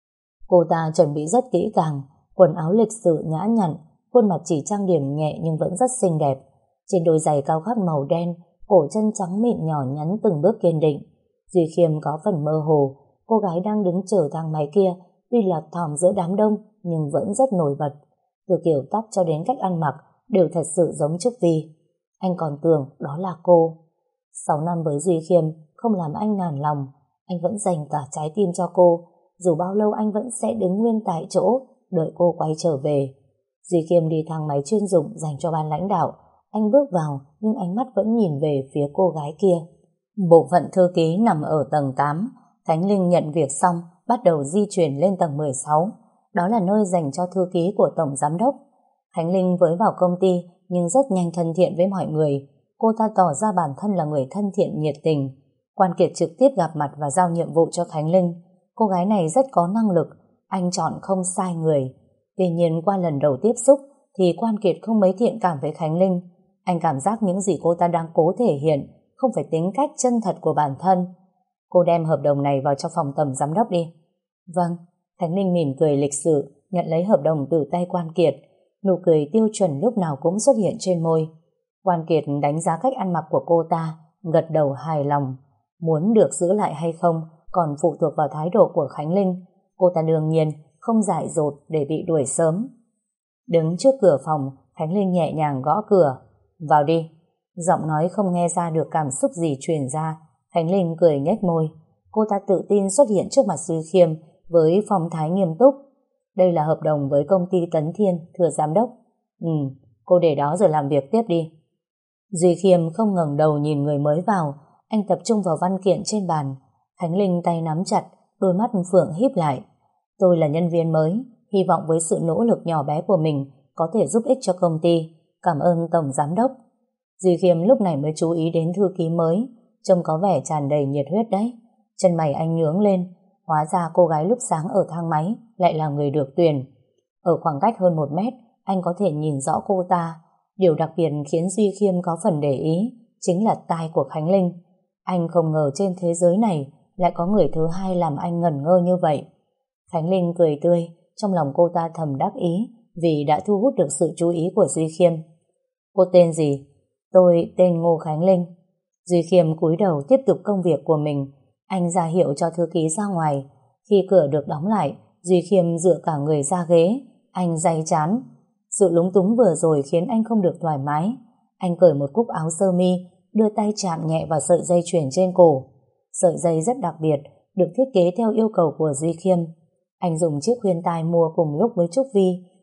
Cô ta chuẩn bị rất kỹ càng, quần áo lịch sự nhã nhặn, khuôn mặt chỉ trang điểm nhẹ nhưng vẫn rất xinh đẹp. Trên đôi giày cao gót màu đen, cổ chân trắng mịn nhỏ nhắn từng bước kiên định. Duy Khiêm có phần mơ hồ, cô gái đang đứng chờ thang máy kia, tuy là thỏm giữa đám đông nhưng vẫn rất nổi bật. Từ kiểu tóc cho đến cách ăn mặc đều thật sự giống Trúc Vi. Anh còn tưởng đó là cô. Sáu năm với Duy Khiêm không làm anh nản lòng, anh vẫn dành cả trái tim cho cô, dù bao lâu anh vẫn sẽ đứng nguyên tại chỗ đợi cô quay trở về. Duy Khiêm đi thang máy chuyên dụng dành cho ban lãnh đạo. Anh bước vào nhưng ánh mắt vẫn nhìn về phía cô gái kia. Bộ phận thư ký nằm ở tầng tám. Khánh Linh nhận việc xong bắt đầu di chuyển lên tầng mười sáu. Đó là nơi dành cho thư ký của tổng giám đốc. Khánh Linh mới vào công ty nhưng rất nhanh thân thiện với mọi người. Cô ta tỏ ra bản thân là người thân thiện nhiệt tình. Quan Kiệt trực tiếp gặp mặt và giao nhiệm vụ cho Khánh Linh. Cô gái này rất có năng lực, anh chọn không sai người. Tuy nhiên qua lần đầu tiếp xúc thì Quan Kiệt không mấy thiện cảm với Khánh Linh. Anh cảm giác những gì cô ta đang cố thể hiện không phải tính cách chân thật của bản thân. Cô đem hợp đồng này vào cho phòng tổng giám đốc đi. Vâng. Khánh Linh mỉm cười lịch sự nhận lấy hợp đồng từ tay Quan Kiệt. Nụ cười tiêu chuẩn lúc nào cũng xuất hiện trên môi. Quan Kiệt đánh giá cách ăn mặc của cô ta, gật đầu hài lòng. Muốn được giữ lại hay không còn phụ thuộc vào thái độ của Khánh Linh. Cô ta đương nhiên không dại dột để bị đuổi sớm. Đứng trước cửa phòng, Khánh Linh nhẹ nhàng gõ cửa. Vào đi. Giọng nói không nghe ra được cảm xúc gì truyền ra. Khánh Linh cười nhếch môi. Cô ta tự tin xuất hiện trước mặt Duy Khiêm với phong thái nghiêm túc. Đây là hợp đồng với công ty Tấn Thiên, thưa giám đốc. Ừ, cô để đó rồi làm việc tiếp đi. Duy Khiêm không ngẩng đầu nhìn người mới vào. Anh tập trung vào văn kiện trên bàn. Khánh Linh tay nắm chặt, đôi mắt phượng híp lại. Tôi là nhân viên mới, hy vọng với sự nỗ lực nhỏ bé của mình có thể giúp ích cho công ty. Cảm ơn tổng giám đốc. Duy Khiêm lúc này mới chú ý đến thư ký mới, trông có vẻ tràn đầy nhiệt huyết đấy. Chân mày anh nhướng lên. Hóa ra cô gái lúc sáng ở thang máy lại là người được tuyển. Ở khoảng cách hơn một mét, anh có thể nhìn rõ cô ta. Điều đặc biệt khiến Duy Khiêm có phần để ý chính là tai của Khánh Linh. Anh không ngờ trên thế giới này lại có người thứ hai làm anh ngẩn ngơ như vậy. Khánh Linh cười tươi, trong lòng cô ta thầm đắc ý vì đã thu hút được sự chú ý của Duy Khiêm. Cô tên gì? Tôi tên Ngô Khánh Linh. Duy Khiêm cúi đầu tiếp tục công việc của mình. Anh ra hiệu cho thư ký ra ngoài. Khi cửa được đóng lại, Duy Khiêm dựa cả người ra ghế. Anh day chán. Sự lúng túng vừa rồi khiến anh không được thoải mái. Anh cởi một cúc áo sơ mi, đưa tay chạm nhẹ vào sợi dây chuyền trên cổ. Sợi dây rất đặc biệt, được thiết kế theo yêu cầu của Duy Khiêm. Anh dùng chiếc khuyên tai mua cùng lúc với Trúc Vi,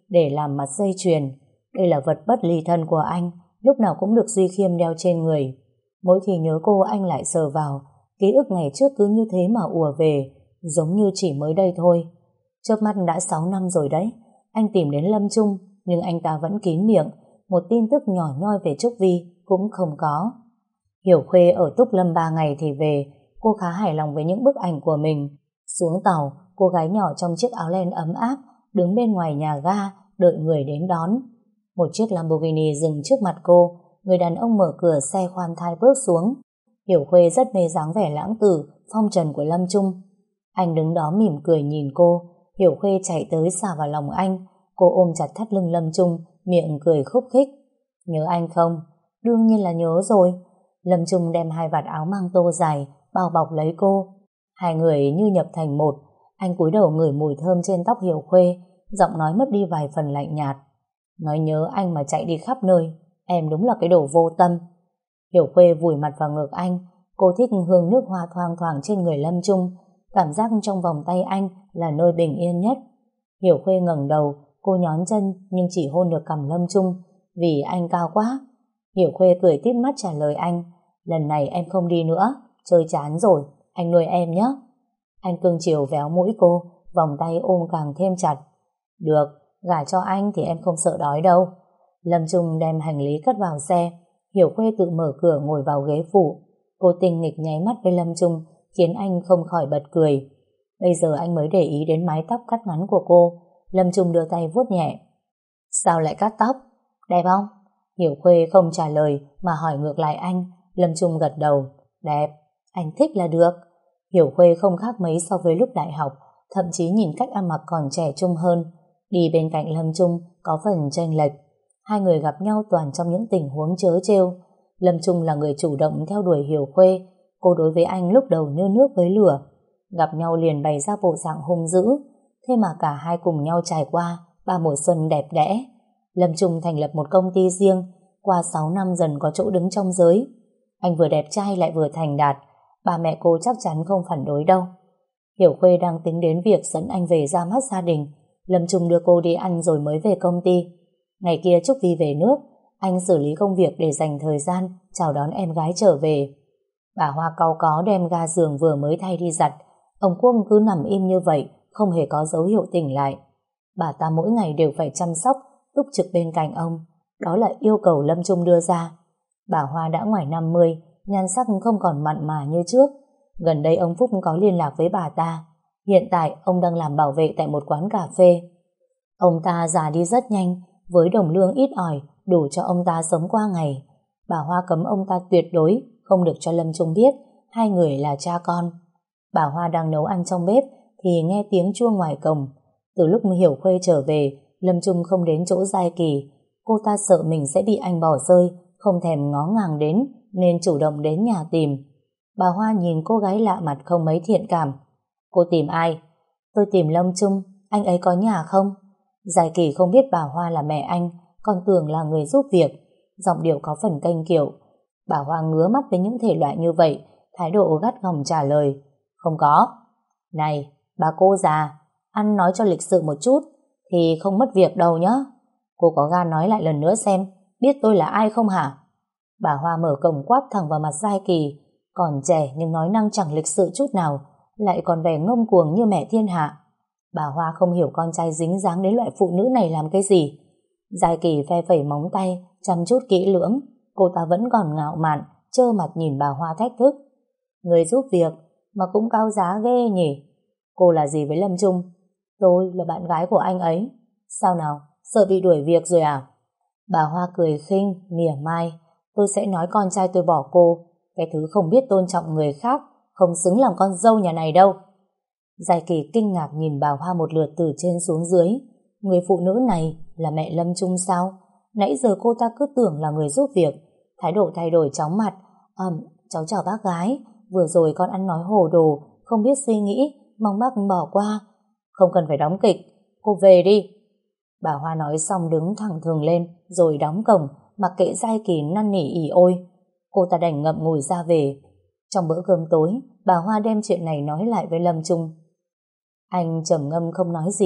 để làm mặt dây chuyền. Đây là vật bất ly thân của anh, lúc nào cũng được Duy Khiêm đeo trên người. Mỗi khi nhớ cô anh lại sờ vào, ký ức ngày trước cứ như thế mà ùa về, giống như chỉ mới đây thôi. Chớp mắt đã sáu năm rồi đấy. Anh tìm đến Lâm Trung, nhưng anh ta vẫn kín miệng, một tin tức nhỏ nhoi về Trúc Vi cũng không có. Hiểu Khuê ở Túc Lâm ba ngày thì về, cô khá hài lòng với những bức ảnh của mình. Xuống tàu, cô gái nhỏ trong chiếc áo len ấm áp, đứng bên ngoài nhà ga, đợi người đến đón. Một chiếc Lamborghini dừng trước mặt cô, người đàn ông mở cửa xe khoan thai bước xuống. Hiểu Khuê rất mê dáng vẻ lãng tử, phong trần của Lâm Trung. Anh đứng đó mỉm cười nhìn cô, Hiểu Khuê chạy tới xả vào lòng anh, cô ôm chặt thắt lưng Lâm Trung, miệng cười khúc khích. Nhớ anh không? Đương nhiên là nhớ rồi. Lâm Trung đem hai vạt áo mang tô dài, bao bọc lấy cô. Hai người như nhập thành một, anh cúi đầu ngửi mùi thơm trên tóc Hiểu Khuê, giọng nói mất đi vài phần lạnh nhạt. Nói nhớ anh mà chạy đi khắp nơi, em đúng là cái đồ vô tâm. Hiểu Khuê vùi mặt vào ngực anh, cô thích hương nước hoa thoang thoảng trên người Lâm Trung, cảm giác trong vòng tay anh là nơi bình yên nhất. Hiểu Khuê ngẩng đầu, cô nhón chân nhưng chỉ hôn được cằm Lâm Trung, vì anh cao quá. Hiểu Khuê cười tít mắt trả lời anh, lần này em không đi nữa, chơi chán rồi, anh nuôi em nhé. Anh cưng chiều véo mũi cô, vòng tay ôm càng thêm chặt. Được, gả cho anh thì em không sợ đói đâu. Lâm Trung đem hành lý cất vào xe, Hiểu Khuê tự mở cửa ngồi vào ghế phụ. Cô tinh nghịch nháy mắt với Lâm Trung, khiến anh không khỏi bật cười. Bây giờ anh mới để ý đến mái tóc cắt ngắn của cô. Lâm Trung đưa tay vuốt nhẹ. Sao lại cắt tóc? Đẹp không? Hiểu Khuê không trả lời mà hỏi ngược lại anh. Lâm Trung gật đầu. Đẹp, anh thích là được. Hiểu Khuê không khác mấy so với lúc đại học, thậm chí nhìn cách ăn mặc còn trẻ trung hơn. Đi bên cạnh Lâm Trung có phần chênh lệch. Hai người gặp nhau toàn trong những tình huống trớ trêu. Lâm Trung là người chủ động theo đuổi Hiểu Khuê, cô đối với anh lúc đầu như nước với lửa. Gặp nhau liền bày ra bộ dạng hung dữ, thế mà cả hai cùng nhau trải qua ba mùa xuân đẹp đẽ. Lâm Trung thành lập một công ty riêng, qua sáu năm dần có chỗ đứng trong giới. Anh vừa đẹp trai lại vừa thành đạt, ba mẹ cô chắc chắn không phản đối đâu. Hiểu Khuê đang tính đến việc dẫn anh về ra mắt gia đình. Lâm Trung đưa cô đi ăn rồi mới về công ty. Ngày kia Trúc Vi về nước, anh xử lý công việc để dành thời gian chào đón em gái trở về. Bà Hoa cau có đem ga giường vừa mới thay đi giặt. Ông Quốc cứ nằm im như vậy, không hề có dấu hiệu tỉnh lại. Bà ta mỗi ngày đều phải chăm sóc, túc trực bên cạnh ông. Đó là yêu cầu Lâm Trung đưa ra. Bà Hoa đã ngoài năm mươi, nhan sắc không còn mặn mà như trước. Gần đây ông Phúc có liên lạc với bà ta. Hiện tại ông đang làm bảo vệ tại một quán cà phê. Ông ta già đi rất nhanh, với đồng lương ít ỏi đủ cho ông ta sống qua ngày. Bà Hoa cấm ông ta tuyệt đối không được cho Lâm Trung biết hai người là cha con. Bà Hoa đang nấu ăn trong bếp thì nghe tiếng chuông ngoài cổng. Từ lúc Hiểu Khuê trở về, Lâm Trung không đến chỗ Giai Kỳ. Cô ta sợ mình sẽ bị anh bỏ rơi, không thèm ngó ngàng đến nên chủ động đến nhà tìm. Bà Hoa nhìn cô gái lạ mặt không mấy thiện cảm. Cô tìm ai? Tôi tìm Lâm Trung, anh ấy có nhà không? Giai Kỳ không biết bà Hoa là mẹ anh, còn tưởng là người giúp việc, giọng điệu có phần kênh kiệu. Bà Hoa ngứa mắt với những thể loại như vậy, thái độ gắt gỏng trả lời. Không có. Này, bà cô già, ăn nói cho lịch sự một chút, thì không mất việc đâu nhá. Cô có gan nói lại lần nữa xem, biết tôi là ai không hả? Bà Hoa mở cổng quát thẳng vào mặt Giai Kỳ, còn trẻ nhưng nói năng chẳng lịch sự chút nào, lại còn vẻ ngông cuồng như mẹ thiên hạ. Bà Hoa không hiểu con trai dính dáng đến loại phụ nữ này làm cái gì. Giai Kỳ phe phẩy móng tay, chăm chút kỹ lưỡng. Cô ta vẫn còn ngạo mạn, trơ mặt nhìn bà Hoa thách thức. Người giúp việc mà cũng cao giá ghê nhỉ. Cô là gì với Lâm Trung? Tôi là bạn gái của anh ấy. Sao nào, sợ bị đuổi việc rồi à? Bà Hoa cười khinh, mỉa mai. Tôi sẽ nói con trai tôi bỏ cô. Cái thứ không biết tôn trọng người khác, không xứng làm con dâu nhà này đâu. Giai Kỳ kinh ngạc nhìn bà Hoa một lượt từ trên xuống dưới. Người phụ nữ này là mẹ Lâm Trung sao? Nãy giờ cô ta cứ tưởng là người giúp việc. Thái độ thay đổi chóng mặt. Ừm, cháu chào bác gái. Vừa rồi con ăn nói hồ đồ, không biết suy nghĩ, mong bác bỏ qua. Không cần phải đóng kịch, cô về đi. Bà Hoa nói xong đứng thẳng thừng lên, rồi đóng cổng, mặc kệ Giai Kỳ năn nỉ ỉ ôi. Cô ta đành ngậm ngùi ra về. Trong bữa cơm tối, bà Hoa đem chuyện này nói lại với Lâm Trung. Anh trầm ngâm không nói gì,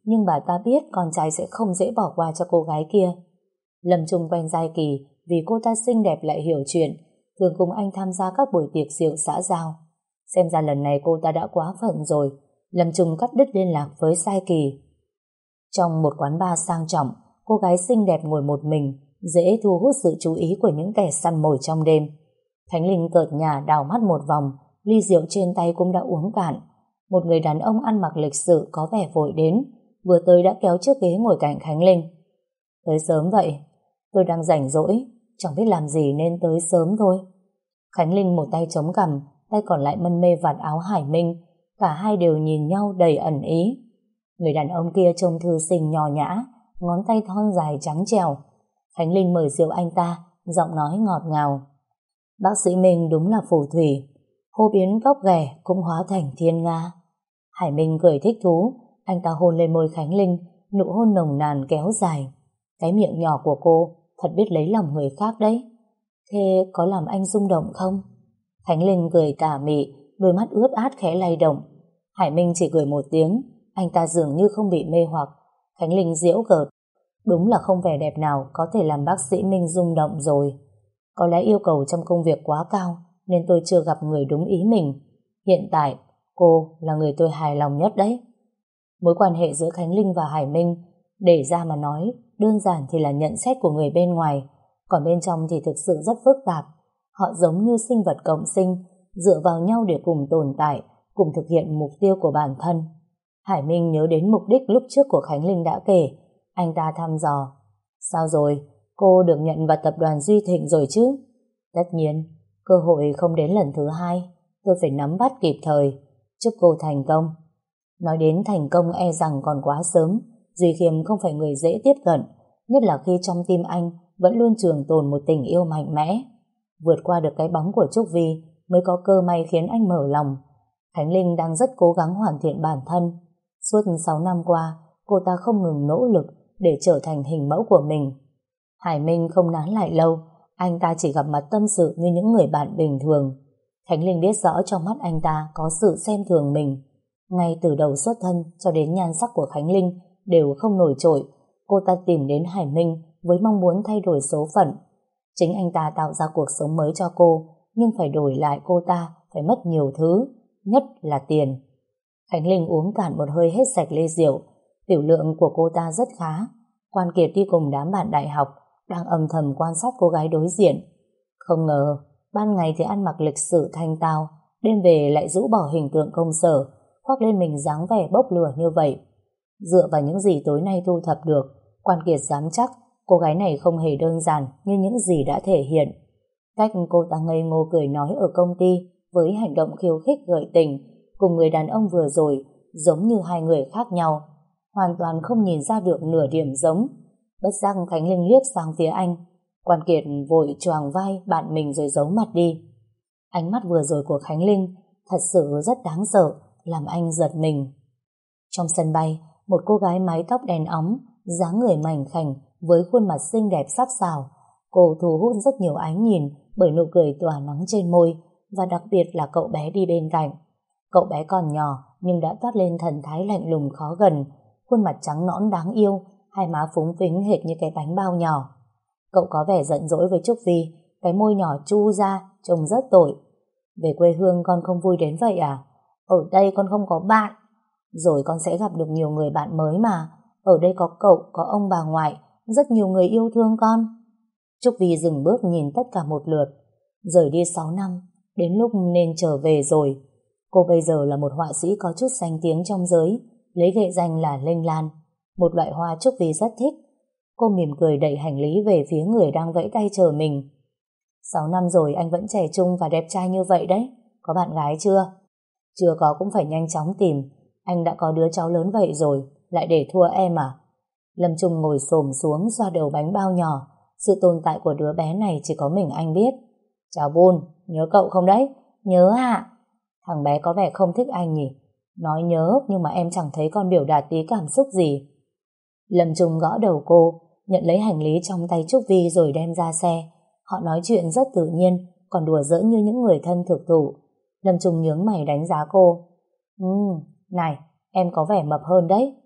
nhưng bà ta biết con trai sẽ không dễ bỏ qua cho cô gái kia. Lâm Trung quen Giai Kỳ vì cô ta xinh đẹp lại hiểu chuyện, thường cùng anh tham gia các buổi tiệc rượu xã giao. Xem ra lần này cô ta đã quá phận rồi. Lâm Trung cắt đứt liên lạc với Giai Kỳ. Trong một quán bar sang trọng, cô gái xinh đẹp ngồi một mình, dễ thu hút sự chú ý của những kẻ săn mồi trong đêm. Khánh Linh cợt nhả đảo mắt một vòng, ly rượu trên tay cũng đã uống cạn. Một người đàn ông ăn mặc lịch sự có vẻ vội đến, vừa tới đã kéo chiếc ghế ngồi cạnh Khánh Linh. Tới sớm vậy? Tôi đang rảnh rỗi, chẳng biết làm gì nên tới sớm thôi. Khánh Linh một tay chống cằm, tay còn lại mân mê vạt áo Hải Minh. Cả hai đều nhìn nhau đầy ẩn ý. Người đàn ông kia trông thư sinh nho nhã, ngón tay thon dài trắng trẻo. Khánh Linh mời rượu anh ta, giọng nói ngọt ngào. Bác sĩ Minh đúng là phù thủy, hô biến góc ghẻ cũng hóa thành thiên nga. Hải Minh cười thích thú, anh ta hôn lên môi Khánh Linh, nụ hôn nồng nàn kéo dài. Cái miệng nhỏ của cô thật biết lấy lòng người khác đấy. Thế có làm anh rung động không? Khánh Linh cười tà mị, đôi mắt ướt át khẽ lay động. Hải Minh chỉ cười một tiếng, anh ta dường như không bị mê hoặc. Khánh Linh giễu cợt. Đúng là không vẻ đẹp nào có thể làm bác sĩ Minh rung động rồi. Có lẽ yêu cầu trong công việc quá cao nên tôi chưa gặp người đúng ý mình. Hiện tại, cô là người tôi hài lòng nhất đấy. Mối quan hệ giữa Khánh Linh và Hải Minh, để ra mà nói, đơn giản thì là nhận xét của người bên ngoài, còn bên trong thì thực sự rất phức tạp. Họ giống như sinh vật cộng sinh, dựa vào nhau để cùng tồn tại, cùng thực hiện mục tiêu của bản thân. Hải Minh nhớ đến mục đích lúc trước của Khánh Linh đã kể. Anh ta thăm dò. Sao rồi? Cô được nhận vào tập đoàn Duy Thịnh rồi chứ? Tất nhiên, cơ hội không đến lần thứ hai. Tôi phải nắm bắt kịp thời. Chúc cô thành công. Nói đến thành công e rằng còn quá sớm. Duy Khiêm không phải người dễ tiếp cận, nhất là khi trong tim anh vẫn luôn trường tồn một tình yêu mạnh mẽ. Vượt qua được cái bóng của Trúc Vi mới có cơ may khiến anh mở lòng. Khánh Linh đang rất cố gắng hoàn thiện bản thân. Suốt sáu năm qua, cô ta không ngừng nỗ lực để trở thành hình mẫu của mình. Hải Minh không nán lại lâu, anh ta chỉ gặp mặt tâm sự như những người bạn bình thường. Khánh Linh biết rõ trong mắt anh ta có sự xem thường mình. Ngay từ đầu xuất thân cho đến nhan sắc của Khánh Linh đều không nổi trội, cô ta tìm đến Hải Minh với mong muốn thay đổi số phận. Chính anh ta tạo ra cuộc sống mới cho cô, nhưng phải đổi lại cô ta phải mất nhiều thứ, nhất là tiền. Khánh Linh uống cạn một hơi hết sạch ly rượu. Tiểu lượng của cô ta rất khá. Quan Kiệt đi cùng đám bạn đại học, đang âm thầm quan sát cô gái đối diện. Không ngờ, ban ngày thì ăn mặc lịch sự thanh tao, đêm về lại rũ bỏ hình tượng công sở, khoác lên mình dáng vẻ bốc lửa như vậy. Dựa vào những gì tối nay thu thập được, Quan Kiệt dám chắc cô gái này không hề đơn giản như những gì đã thể hiện. Cách cô ta ngây ngô cười nói ở công ty với hành động khiêu khích gợi tình cùng người đàn ông vừa rồi giống như hai người khác nhau, hoàn toàn không nhìn ra được nửa điểm giống. Bất giác Khánh Linh liếc sang phía anh. Quan Kiệt vội choàng vai bạn mình rồi giấu mặt đi. Ánh mắt vừa rồi của Khánh Linh thật sự rất đáng sợ, làm anh giật mình. Trong sân bay, một cô gái mái tóc đen óng, dáng người mảnh khảnh với khuôn mặt xinh đẹp sắc sảo. Cô thu hút rất nhiều ánh nhìn bởi nụ cười tỏa nắng trên môi, và đặc biệt là cậu bé đi bên cạnh. Cậu bé còn nhỏ nhưng đã toát lên thần thái lạnh lùng khó gần, khuôn mặt trắng nõn đáng yêu, hai má phúng phính hệt như cái bánh bao nhỏ. Cậu có vẻ giận dỗi với Trúc Vi, cái môi nhỏ chu ra trông rất tội. Về quê hương con không vui đến vậy à? Ở đây con không có bạn. Rồi con sẽ gặp được nhiều người bạn mới mà. Ở đây có cậu, có ông bà ngoại, rất nhiều người yêu thương con. Trúc Vi dừng bước nhìn tất cả một lượt. Rời đi sáu năm, đến lúc nên trở về rồi. Cô bây giờ là một họa sĩ có chút danh tiếng trong giới, lấy nghệ danh là Linh Lan, một loại hoa Trúc Vi rất thích. Cô mỉm cười đẩy hành lý về phía người đang vẫy tay chờ mình. Sáu năm rồi anh vẫn trẻ trung và đẹp trai như vậy đấy. Có bạn gái chưa? Chưa có cũng phải nhanh chóng tìm. Anh đã có đứa cháu lớn vậy rồi, lại để thua em à? Lâm Trung ngồi xổm xuống xoa đầu bánh bao nhỏ. Sự tồn tại của đứa bé này chỉ có mình anh biết. Chào Bun, nhớ cậu không đấy? Nhớ ạ. Thằng bé có vẻ không thích anh nhỉ? Nói nhớ nhưng mà em chẳng thấy con biểu đạt tí cảm xúc gì. Lâm Trung gõ đầu cô, nhận lấy hành lý trong tay Trúc Vi rồi đem ra xe. Họ nói chuyện rất tự nhiên, còn đùa giỡn như những người thân thực thụ. Lâm Trung nhướng mày đánh giá cô. Ừ, này, em có vẻ mập hơn đấy.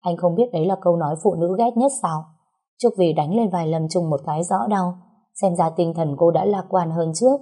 Anh không biết đấy là câu nói phụ nữ ghét nhất sao? Trúc Vy đánh lên vai Lâm Trung một cái rõ đau, xem ra tinh thần cô đã lạc quan hơn trước.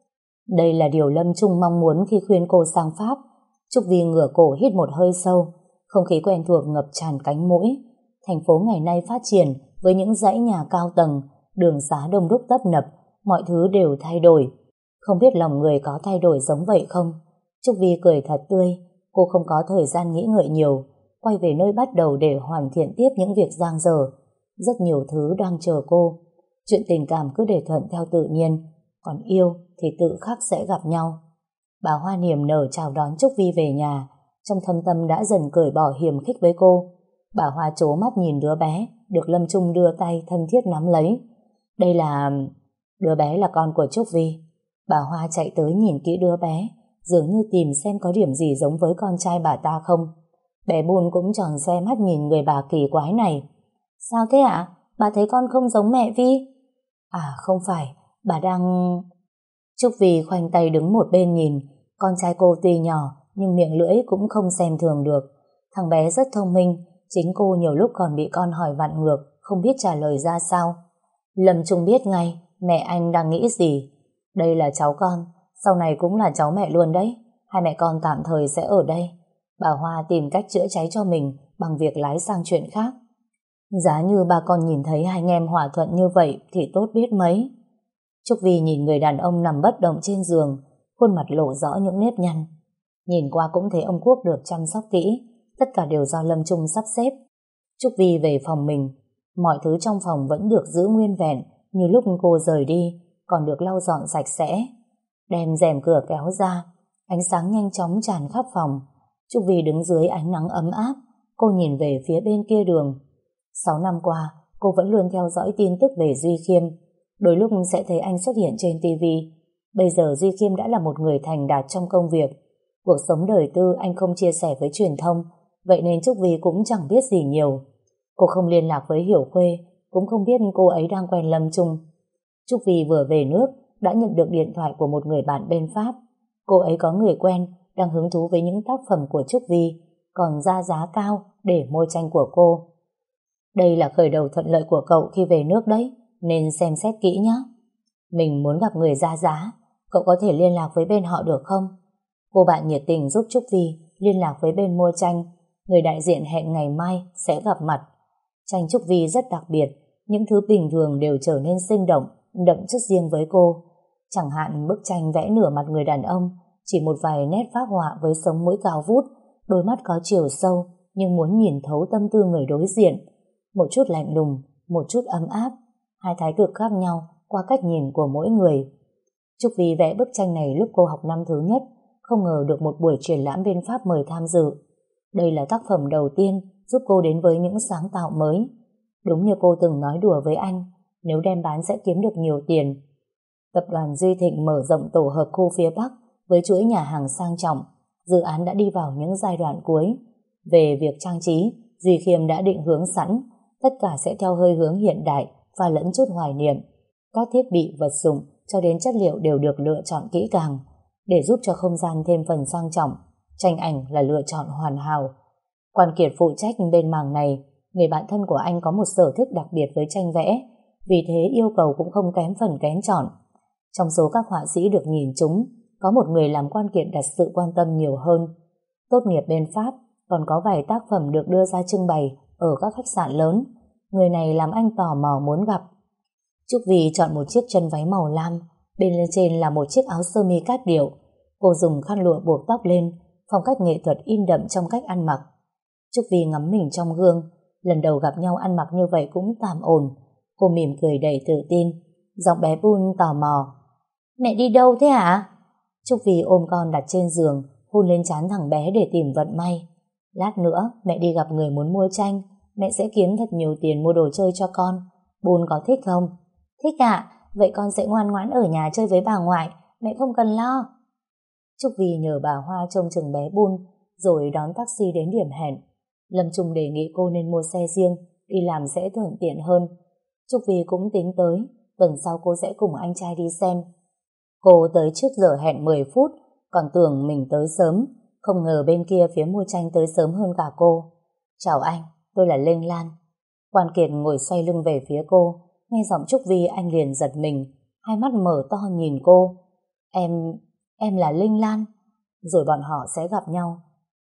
Đây là điều Lâm Trung mong muốn khi khuyên cô sang Pháp. Trúc Vy ngửa cổ hít một hơi sâu, không khí quen thuộc ngập tràn cánh mũi. Thành phố ngày nay phát triển với những dãy nhà cao tầng, đường xá đông đúc tấp nập, mọi thứ đều thay đổi. Không biết lòng người có thay đổi giống vậy không? Trúc Vy cười thật tươi, cô không có thời gian nghĩ ngợi nhiều, quay về nơi bắt đầu để hoàn thiện tiếp những việc dang dở. Rất nhiều thứ đang chờ cô. Chuyện tình cảm cứ để thuận theo tự nhiên, còn yêu thì tự khắc sẽ gặp nhau. Bà Hoa niềm nở chào đón Trúc Vy về nhà, trong thâm tâm đã dần cởi bỏ hiềm khích với cô. Bà Hoa trố mắt nhìn đứa bé được Lâm Trung đưa tay thân thiết nắm lấy. Đây là... Đứa bé là con của Trúc Vy. Bà Hoa chạy tới nhìn kỹ đứa bé, dường như tìm xem có điểm gì giống với con trai bà ta không. Bé Bun cũng tròn xoe mắt nhìn người bà kỳ quái này. Sao thế ạ? Bà thấy con không giống mẹ Vi? À không phải, bà đang... Trúc Vy khoanh tay đứng một bên nhìn. Con trai cô tuy nhỏ nhưng miệng lưỡi cũng không xem thường được. Thằng bé rất thông minh, chính cô nhiều lúc còn bị con hỏi vặn ngược, không biết trả lời ra sao. Lâm Trung biết ngay mẹ anh đang nghĩ gì. Đây là cháu con, sau này cũng là cháu mẹ luôn đấy. Hai mẹ con tạm thời sẽ ở đây. Bà Hoa tìm cách chữa cháy cho mình bằng việc lái sang chuyện khác. Giá như ba con nhìn thấy hai anh em hòa thuận như vậy thì tốt biết mấy. Trúc Vy nhìn người đàn ông nằm bất động trên giường, khuôn mặt lộ rõ những nếp nhăn. Nhìn qua cũng thấy ông Quốc được chăm sóc kỹ, tất cả đều do Lâm Trung sắp xếp. Trúc Vy về phòng mình, mọi thứ trong phòng vẫn được giữ nguyên vẹn như lúc cô rời đi, còn được lau dọn sạch sẽ. Đem rèm cửa kéo ra, ánh sáng nhanh chóng tràn khắp phòng. Trúc Vy đứng dưới ánh nắng ấm áp, cô nhìn về phía bên kia đường. Sáu năm qua, cô vẫn luôn theo dõi tin tức về Duy Khiêm. Đôi lúc sẽ thấy anh xuất hiện trên ti vi. Bây giờ Duy Khiêm đã là một người thành đạt trong công việc. Cuộc sống đời tư anh không chia sẻ với truyền thông, vậy nên Trúc Vy cũng chẳng biết gì nhiều. Cô không liên lạc với Hiểu Khuê, cũng không biết cô ấy đang quen Lâm Trung. Trúc Vy vừa về nước đã nhận được điện thoại của một người bạn bên Pháp. Cô ấy có người quen đang hứng thú với những tác phẩm của Trúc Vy, còn ra giá cao để mua tranh của cô. Đây là khởi đầu thuận lợi của cậu khi về nước đấy, nên xem xét kỹ nhé. Mình muốn gặp người ra giá, cậu có thể liên lạc với bên họ được không? Cô bạn nhiệt tình giúp Trúc Vy liên lạc với bên mua tranh. Người đại diện hẹn ngày mai sẽ gặp mặt. Tranh Trúc Vy rất đặc biệt, những thứ bình thường đều trở nên sinh động, đậm chất riêng với cô. Chẳng hạn bức tranh vẽ nửa mặt người đàn ông, chỉ một vài nét phác họa với sống mũi cao vút, đôi mắt có chiều sâu nhưng muốn nhìn thấu tâm tư người đối diện. Một chút lạnh lùng, một chút ấm áp, hai thái cực khác nhau qua cách nhìn của mỗi người. Trúc Vy vẽ bức tranh này lúc cô học năm thứ nhất, không ngờ được một buổi triển lãm bên Pháp mời tham dự. Đây là tác phẩm đầu tiên giúp cô đến với những sáng tạo mới. Đúng như cô từng nói đùa với anh, nếu đem bán sẽ kiếm được nhiều tiền. Tập đoàn Duy Thịnh mở rộng tổ hợp khu phía Bắc với chuỗi nhà hàng sang trọng. Dự án đã đi vào những giai đoạn cuối. Về việc trang trí, Duy Khiêm đã định hướng sẵn, tất cả sẽ theo hơi hướng hiện đại và lẫn chút hoài niệm. Các thiết bị, vật dụng cho đến chất liệu đều được lựa chọn kỹ càng để giúp cho không gian thêm phần sang trọng. Tranh ảnh là lựa chọn hoàn hảo. Quan Kiệt phụ trách bên mảng này. Người bạn thân của anh có một sở thích đặc biệt với tranh vẽ, vì thế yêu cầu cũng không kém phần kén chọn. Trong số các họa sĩ được nhìn trúng, có một người làm Quan Kiệt đặt sự quan tâm nhiều hơn. Tốt nghiệp bên Pháp, còn có vài tác phẩm được đưa ra trưng bày ở các khách sạn lớn. Người này làm anh tò mò muốn gặp. Trúc Vy chọn một chiếc chân váy màu lam, bên lên trên là một chiếc áo sơ mi cát điệu. Cô dùng khăn lụa buộc tóc lên, phong cách nghệ thuật in đậm trong cách ăn mặc. Trúc Vy ngắm mình trong gương, lần đầu gặp nhau ăn mặc như vậy cũng tạm ổn. Cô mỉm cười đầy tự tin, giọng bé Bun tò mò. Mẹ đi đâu thế hả? Trúc Vy ôm con đặt trên giường, hôn lên trán thằng bé để tìm vận may. Lát nữa mẹ đi gặp người muốn mua tranh, mẹ sẽ kiếm thật nhiều tiền mua đồ chơi cho con. Bun có thích không? Thích ạ, vậy con sẽ ngoan ngoãn ở nhà chơi với bà ngoại, mẹ không cần lo. Trúc Vy nhờ bà Hoa trông chừng bé Bun, rồi đón taxi đến điểm hẹn. Lâm Trung đề nghị cô nên mua xe riêng, đi làm sẽ thuận tiện hơn. Trúc Vy cũng tính tới, tuần sau cô sẽ cùng anh trai đi xem. Cô tới trước giờ hẹn mười phút, còn tưởng mình tới sớm, không ngờ bên kia phía mua tranh tới sớm hơn cả cô. Chào anh, tôi là Linh Lan. Quan Kiệt ngồi xoay lưng về phía cô, nghe giọng Trúc Vi anh liền giật mình, hai mắt mở to nhìn cô. Em, em là Linh Lan. Rồi bọn họ sẽ gặp nhau.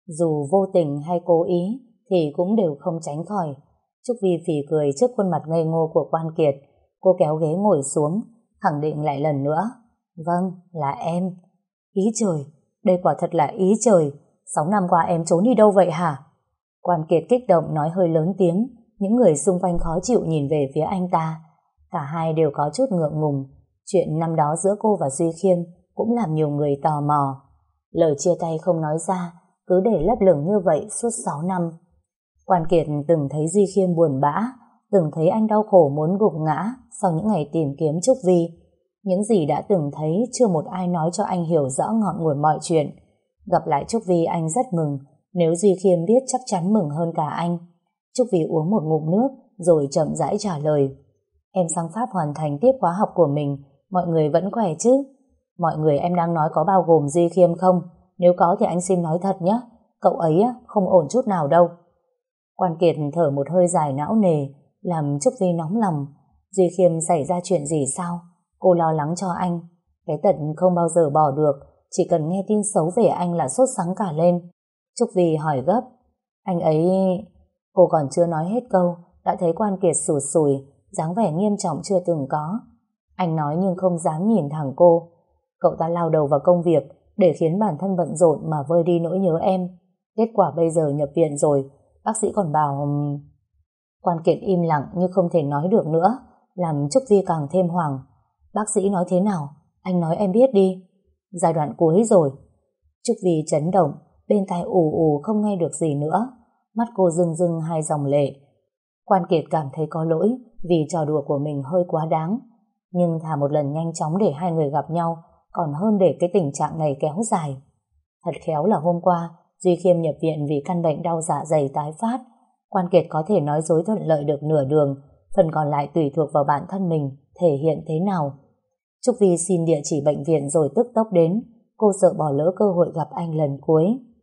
Dù vô tình hay cố ý thì cũng đều không tránh khỏi. Trúc Vi phì cười trước khuôn mặt ngây ngô của Quan Kiệt. Cô kéo ghế ngồi xuống, khẳng định lại lần nữa. Vâng, là em. Ý trời, đây quả thật là ý trời. Sáu năm qua em trốn đi đâu vậy hả? Quan Kiệt kích động nói hơi lớn tiếng. Những người xung quanh khó chịu nhìn về phía anh ta. Cả hai đều có chút ngượng ngùng. Chuyện năm đó giữa cô và Duy Khiêm cũng làm nhiều người tò mò. Lời chia tay không nói ra, cứ để lấp lửng như vậy suốt sáu năm. Quan Kiệt từng thấy Duy Khiêm buồn bã, từng thấy anh đau khổ muốn gục ngã sau những ngày tìm kiếm Trúc Vi. Những gì đã từng thấy chưa một ai nói cho anh hiểu rõ ngọn nguồn mọi chuyện. Gặp lại Trúc Vi anh rất mừng, nếu Duy Khiêm biết chắc chắn mừng hơn cả anh. Trúc Vi uống một ngụm nước rồi chậm rãi trả lời. Em sang Pháp hoàn thành tiếp khóa học của mình, mọi người vẫn khỏe chứ? Mọi người em đang nói có bao gồm Duy Khiêm không? Nếu có thì anh xin nói thật nhé, cậu ấy không ổn chút nào đâu. Quan Kiệt thở một hơi dài não nề, làm Trúc Vi nóng lòng. Duy Khiêm xảy ra chuyện gì sao? Cô lo lắng cho anh. Cái tật không bao giờ bỏ được, chỉ cần nghe tin xấu về anh là sốt sắng cả lên. Trúc Vi hỏi gấp. Anh ấy... Cô còn chưa nói hết câu, đã thấy Quan Kiệt sụt sùi, dáng vẻ nghiêm trọng chưa từng có. Anh nói nhưng không dám nhìn thẳng cô. Cậu ta lao đầu vào công việc để khiến bản thân bận rộn mà vơi đi nỗi nhớ em. Kết quả bây giờ nhập viện rồi, bác sĩ còn bảo... Quan Kiệt im lặng như không thể nói được nữa, làm Trúc Vi càng thêm hoảng. Bác sĩ nói thế nào? Anh nói em biết đi. Giai đoạn cuối rồi. Trúc Vi chấn động, bên tai ù ù không nghe được gì nữa. Mắt cô rưng rưng hai dòng lệ. Quan Kiệt cảm thấy có lỗi vì trò đùa của mình hơi quá đáng. Nhưng thà một lần nhanh chóng để hai người gặp nhau còn hơn để cái tình trạng này kéo dài. Thật khéo là hôm qua Duy Khiêm nhập viện vì căn bệnh đau dạ dày tái phát. Quan Kiệt có thể nói dối thuận lợi được nửa đường, phần còn lại tùy thuộc vào bản thân mình thể hiện thế nào. Trúc Vi xin địa chỉ bệnh viện rồi tức tốc đến. Cô sợ bỏ lỡ cơ hội gặp anh lần cuối.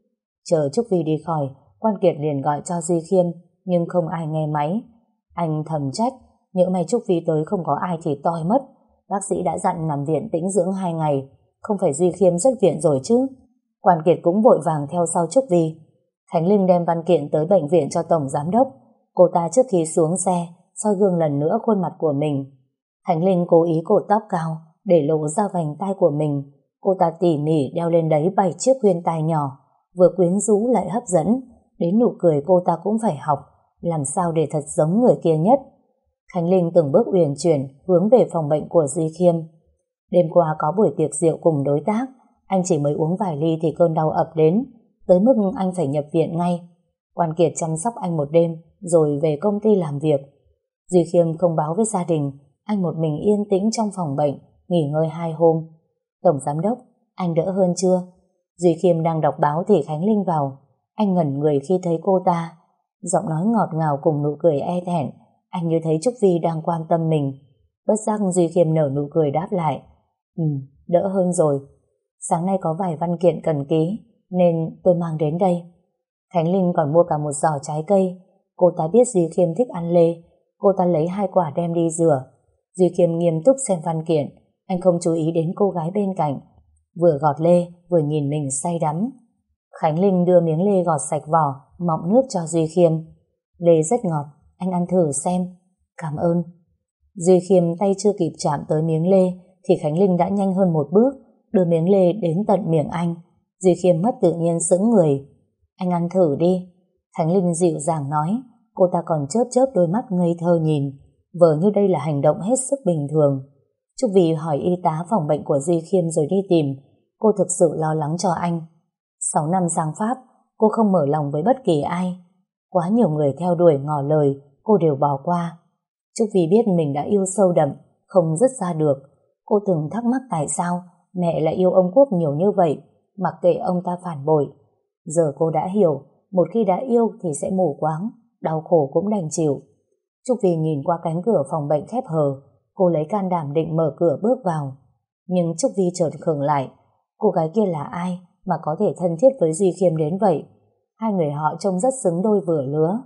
Chờ Trúc Vi đi khỏi, Quan Kiệt liền gọi cho Duy Khiêm, nhưng không ai nghe máy. Anh thầm trách, nhỡ may Trúc Vi tới không có ai thì toi mất. Bác sĩ đã dặn nằm viện tĩnh dưỡng hai ngày, không phải Duy Khiêm xuất viện rồi chứ. Quan Kiệt cũng vội vàng theo sau Trúc Vi. Khánh Linh đem văn kiện tới bệnh viện cho Tổng Giám đốc. Cô ta trước khi xuống xe soi gương lần nữa khuôn mặt của mình. Khánh Linh cố ý cột tóc cao để lộ ra vành tai của mình. Cô ta tỉ mỉ đeo lên đấy bảy chiếc khuyên tai nhỏ, vừa quyến rũ lại hấp dẫn. Đến nụ cười cô ta cũng phải học, làm sao để thật giống người kia nhất. Khánh Linh từng bước uyển chuyển hướng về phòng bệnh của Duy Khiêm. Đêm qua có buổi tiệc rượu cùng đối tác, anh chỉ mới uống vài ly thì cơn đau ập đến, tới mức anh phải nhập viện ngay. Quan Kiệt chăm sóc anh một đêm rồi về công ty làm việc. Duy Khiêm không báo với gia đình, anh một mình yên tĩnh trong phòng bệnh nghỉ ngơi hai hôm. Tổng Giám đốc, anh đỡ hơn chưa? Duy Khiêm đang đọc báo thì Khánh Linh vào. Anh ngẩn người khi thấy cô ta, giọng nói ngọt ngào cùng nụ cười e thẹn. Anh như thấy Trúc Vi đang quan tâm mình. Bất giác Duy Khiêm nở nụ cười đáp lại. Ừ, đỡ hơn rồi. Sáng nay có vài văn kiện cần ký nên tôi mang đến đây. Khánh Linh còn mua cả một giỏ trái cây. Cô ta biết Duy Khiêm thích ăn lê. Cô ta lấy hai quả đem đi rửa. Duy Khiêm nghiêm túc xem văn kiện. Anh không chú ý đến cô gái bên cạnh, vừa gọt lê vừa nhìn mình say đắm. Khánh Linh đưa miếng lê gọt sạch vỏ, mọng nước cho Duy Khiêm. Lê rất ngọt, anh ăn thử xem. Cảm ơn. Duy Khiêm tay chưa kịp chạm tới miếng lê thì Khánh Linh đã nhanh hơn một bước, đưa miếng lê đến tận miệng anh. Duy Khiêm mất tự nhiên sững người. Anh ăn thử đi. Khánh Linh dịu dàng nói. Cô ta còn chớp chớp đôi mắt ngây thơ nhìn, vờ như đây là hành động hết sức bình thường. Trúc Vi hỏi y tá phòng bệnh của Duy Khiêm rồi đi tìm. Cô thực sự lo lắng cho anh. Sáu năm sang Pháp, cô không mở lòng với bất kỳ ai. Quá nhiều người theo đuổi ngỏ lời, cô đều bỏ qua. Trúc Vi biết mình đã yêu sâu đậm, không dứt ra được. Cô từng thắc mắc tại sao mẹ lại yêu ông Quốc nhiều như vậy, mặc kệ ông ta phản bội. Giờ cô đã hiểu, một khi đã yêu thì sẽ mù quáng, đau khổ cũng đành chịu. Trúc Vi nhìn qua cánh cửa phòng bệnh khép hờ, cô lấy can đảm định mở cửa bước vào. Nhưng Trúc Vi chợt khựng lại. Cô gái kia là ai mà có thể thân thiết với Duy Khiêm đến vậy? Hai người họ trông rất xứng đôi vừa lứa.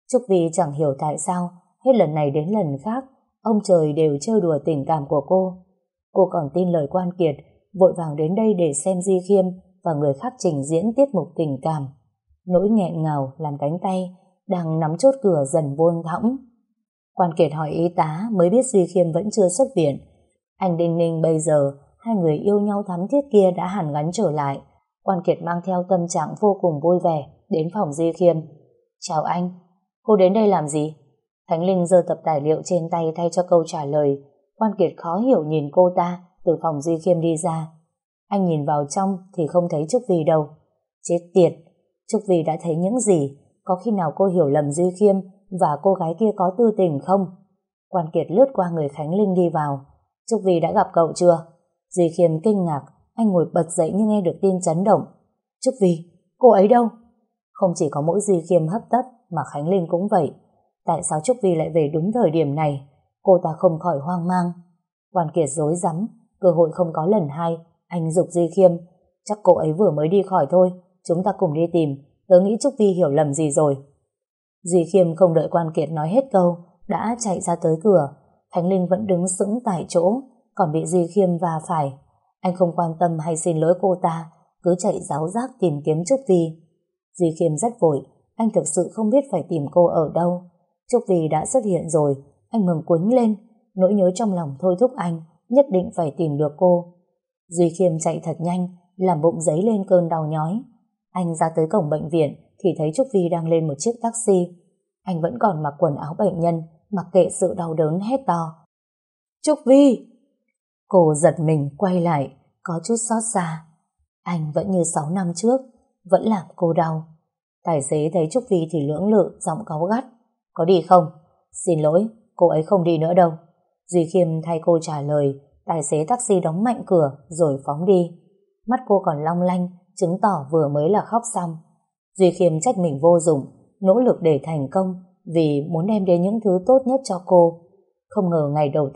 Trúc Vi chẳng hiểu tại sao hết lần này đến lần khác ông trời đều trêu đùa tình cảm của cô. Cô còn tin lời Quan Kiệt, vội vàng đến đây để xem Di Khiêm và người khác trình diễn tiết mục tình cảm. Nỗi nghẹn ngào làm cánh tay đang nắm chốt cửa dần buông thõng. Quan Kiệt hỏi y tá mới biết Duy Khiêm vẫn chưa xuất viện. Anh đinh ninh bây giờ hai người yêu nhau thắm thiết kia đã hàn gắn trở lại. Quan Kiệt mang theo tâm trạng vô cùng vui vẻ đến phòng Duy Khiêm. Chào anh, cô đến đây làm gì? Khánh Linh giơ tập tài liệu trên tay thay cho câu trả lời. Quan Kiệt khó hiểu nhìn cô ta từ phòng Duy Khiêm đi ra. Anh nhìn vào trong thì không thấy Trúc Vi đâu. Chết tiệt, Trúc Vi đã thấy những gì? Có khi nào cô hiểu lầm Duy Khiêm và cô gái kia có tư tình không? Quan Kiệt lướt qua người Khánh Linh đi vào. Trúc Vi đã gặp cậu chưa? Duy Khiêm kinh ngạc, anh ngồi bật dậy như nghe được tin chấn động. Trúc Vi, cô ấy đâu? Không chỉ có mỗi Duy Khiêm hấp tấp mà Khánh Linh cũng vậy. Tại sao Trúc Vi lại về đúng thời điểm này? Cô ta không khỏi hoang mang. Quan Kiệt rối rắm, cơ hội không có lần hai. Anh giục Duy Khiêm, chắc cô ấy vừa mới đi khỏi thôi, chúng ta cùng đi tìm. Tớ nghĩ Trúc Vi hiểu lầm gì rồi. Duy Khiêm không đợi Quan Kiệt nói hết câu đã chạy ra tới cửa. Khánh Linh vẫn đứng sững tại chỗ, còn bị Duy Khiêm va phải. Anh không quan tâm hay xin lỗi cô ta, cứ chạy ráo rác tìm kiếm Trúc Vi. Duy Khiêm rất vội, anh thực sự không biết phải tìm cô ở đâu. Trúc Vi đã xuất hiện rồi, anh mừng quấn lên, nỗi nhớ trong lòng thôi thúc anh nhất định phải tìm được cô. Duy Khiêm chạy thật nhanh, làm bụng dấy lên cơn đau nhói. Anh ra tới cổng bệnh viện thì thấy Trúc Vi đang lên một chiếc taxi. Anh vẫn còn mặc quần áo bệnh nhân, mặc kệ sự đau đớn hét to. Trúc Vi! Cô giật mình quay lại, có chút xót xa. Anh vẫn như sáu năm trước, vẫn làm cô đau. Tài xế thấy Trúc Vi thì lưỡng lự, giọng cáu gắt. Có đi không? Xin lỗi, cô ấy không đi nữa đâu. Duy Khiêm thay cô trả lời. Tài xế taxi đóng mạnh cửa rồi phóng đi. Mắt cô còn long lanh, chứng tỏ vừa mới là khóc xong. Duy Khiêm trách mình vô dụng, nỗ lực để thành công vì muốn đem đến những thứ tốt nhất cho cô. Không ngờ ngày đầu tiên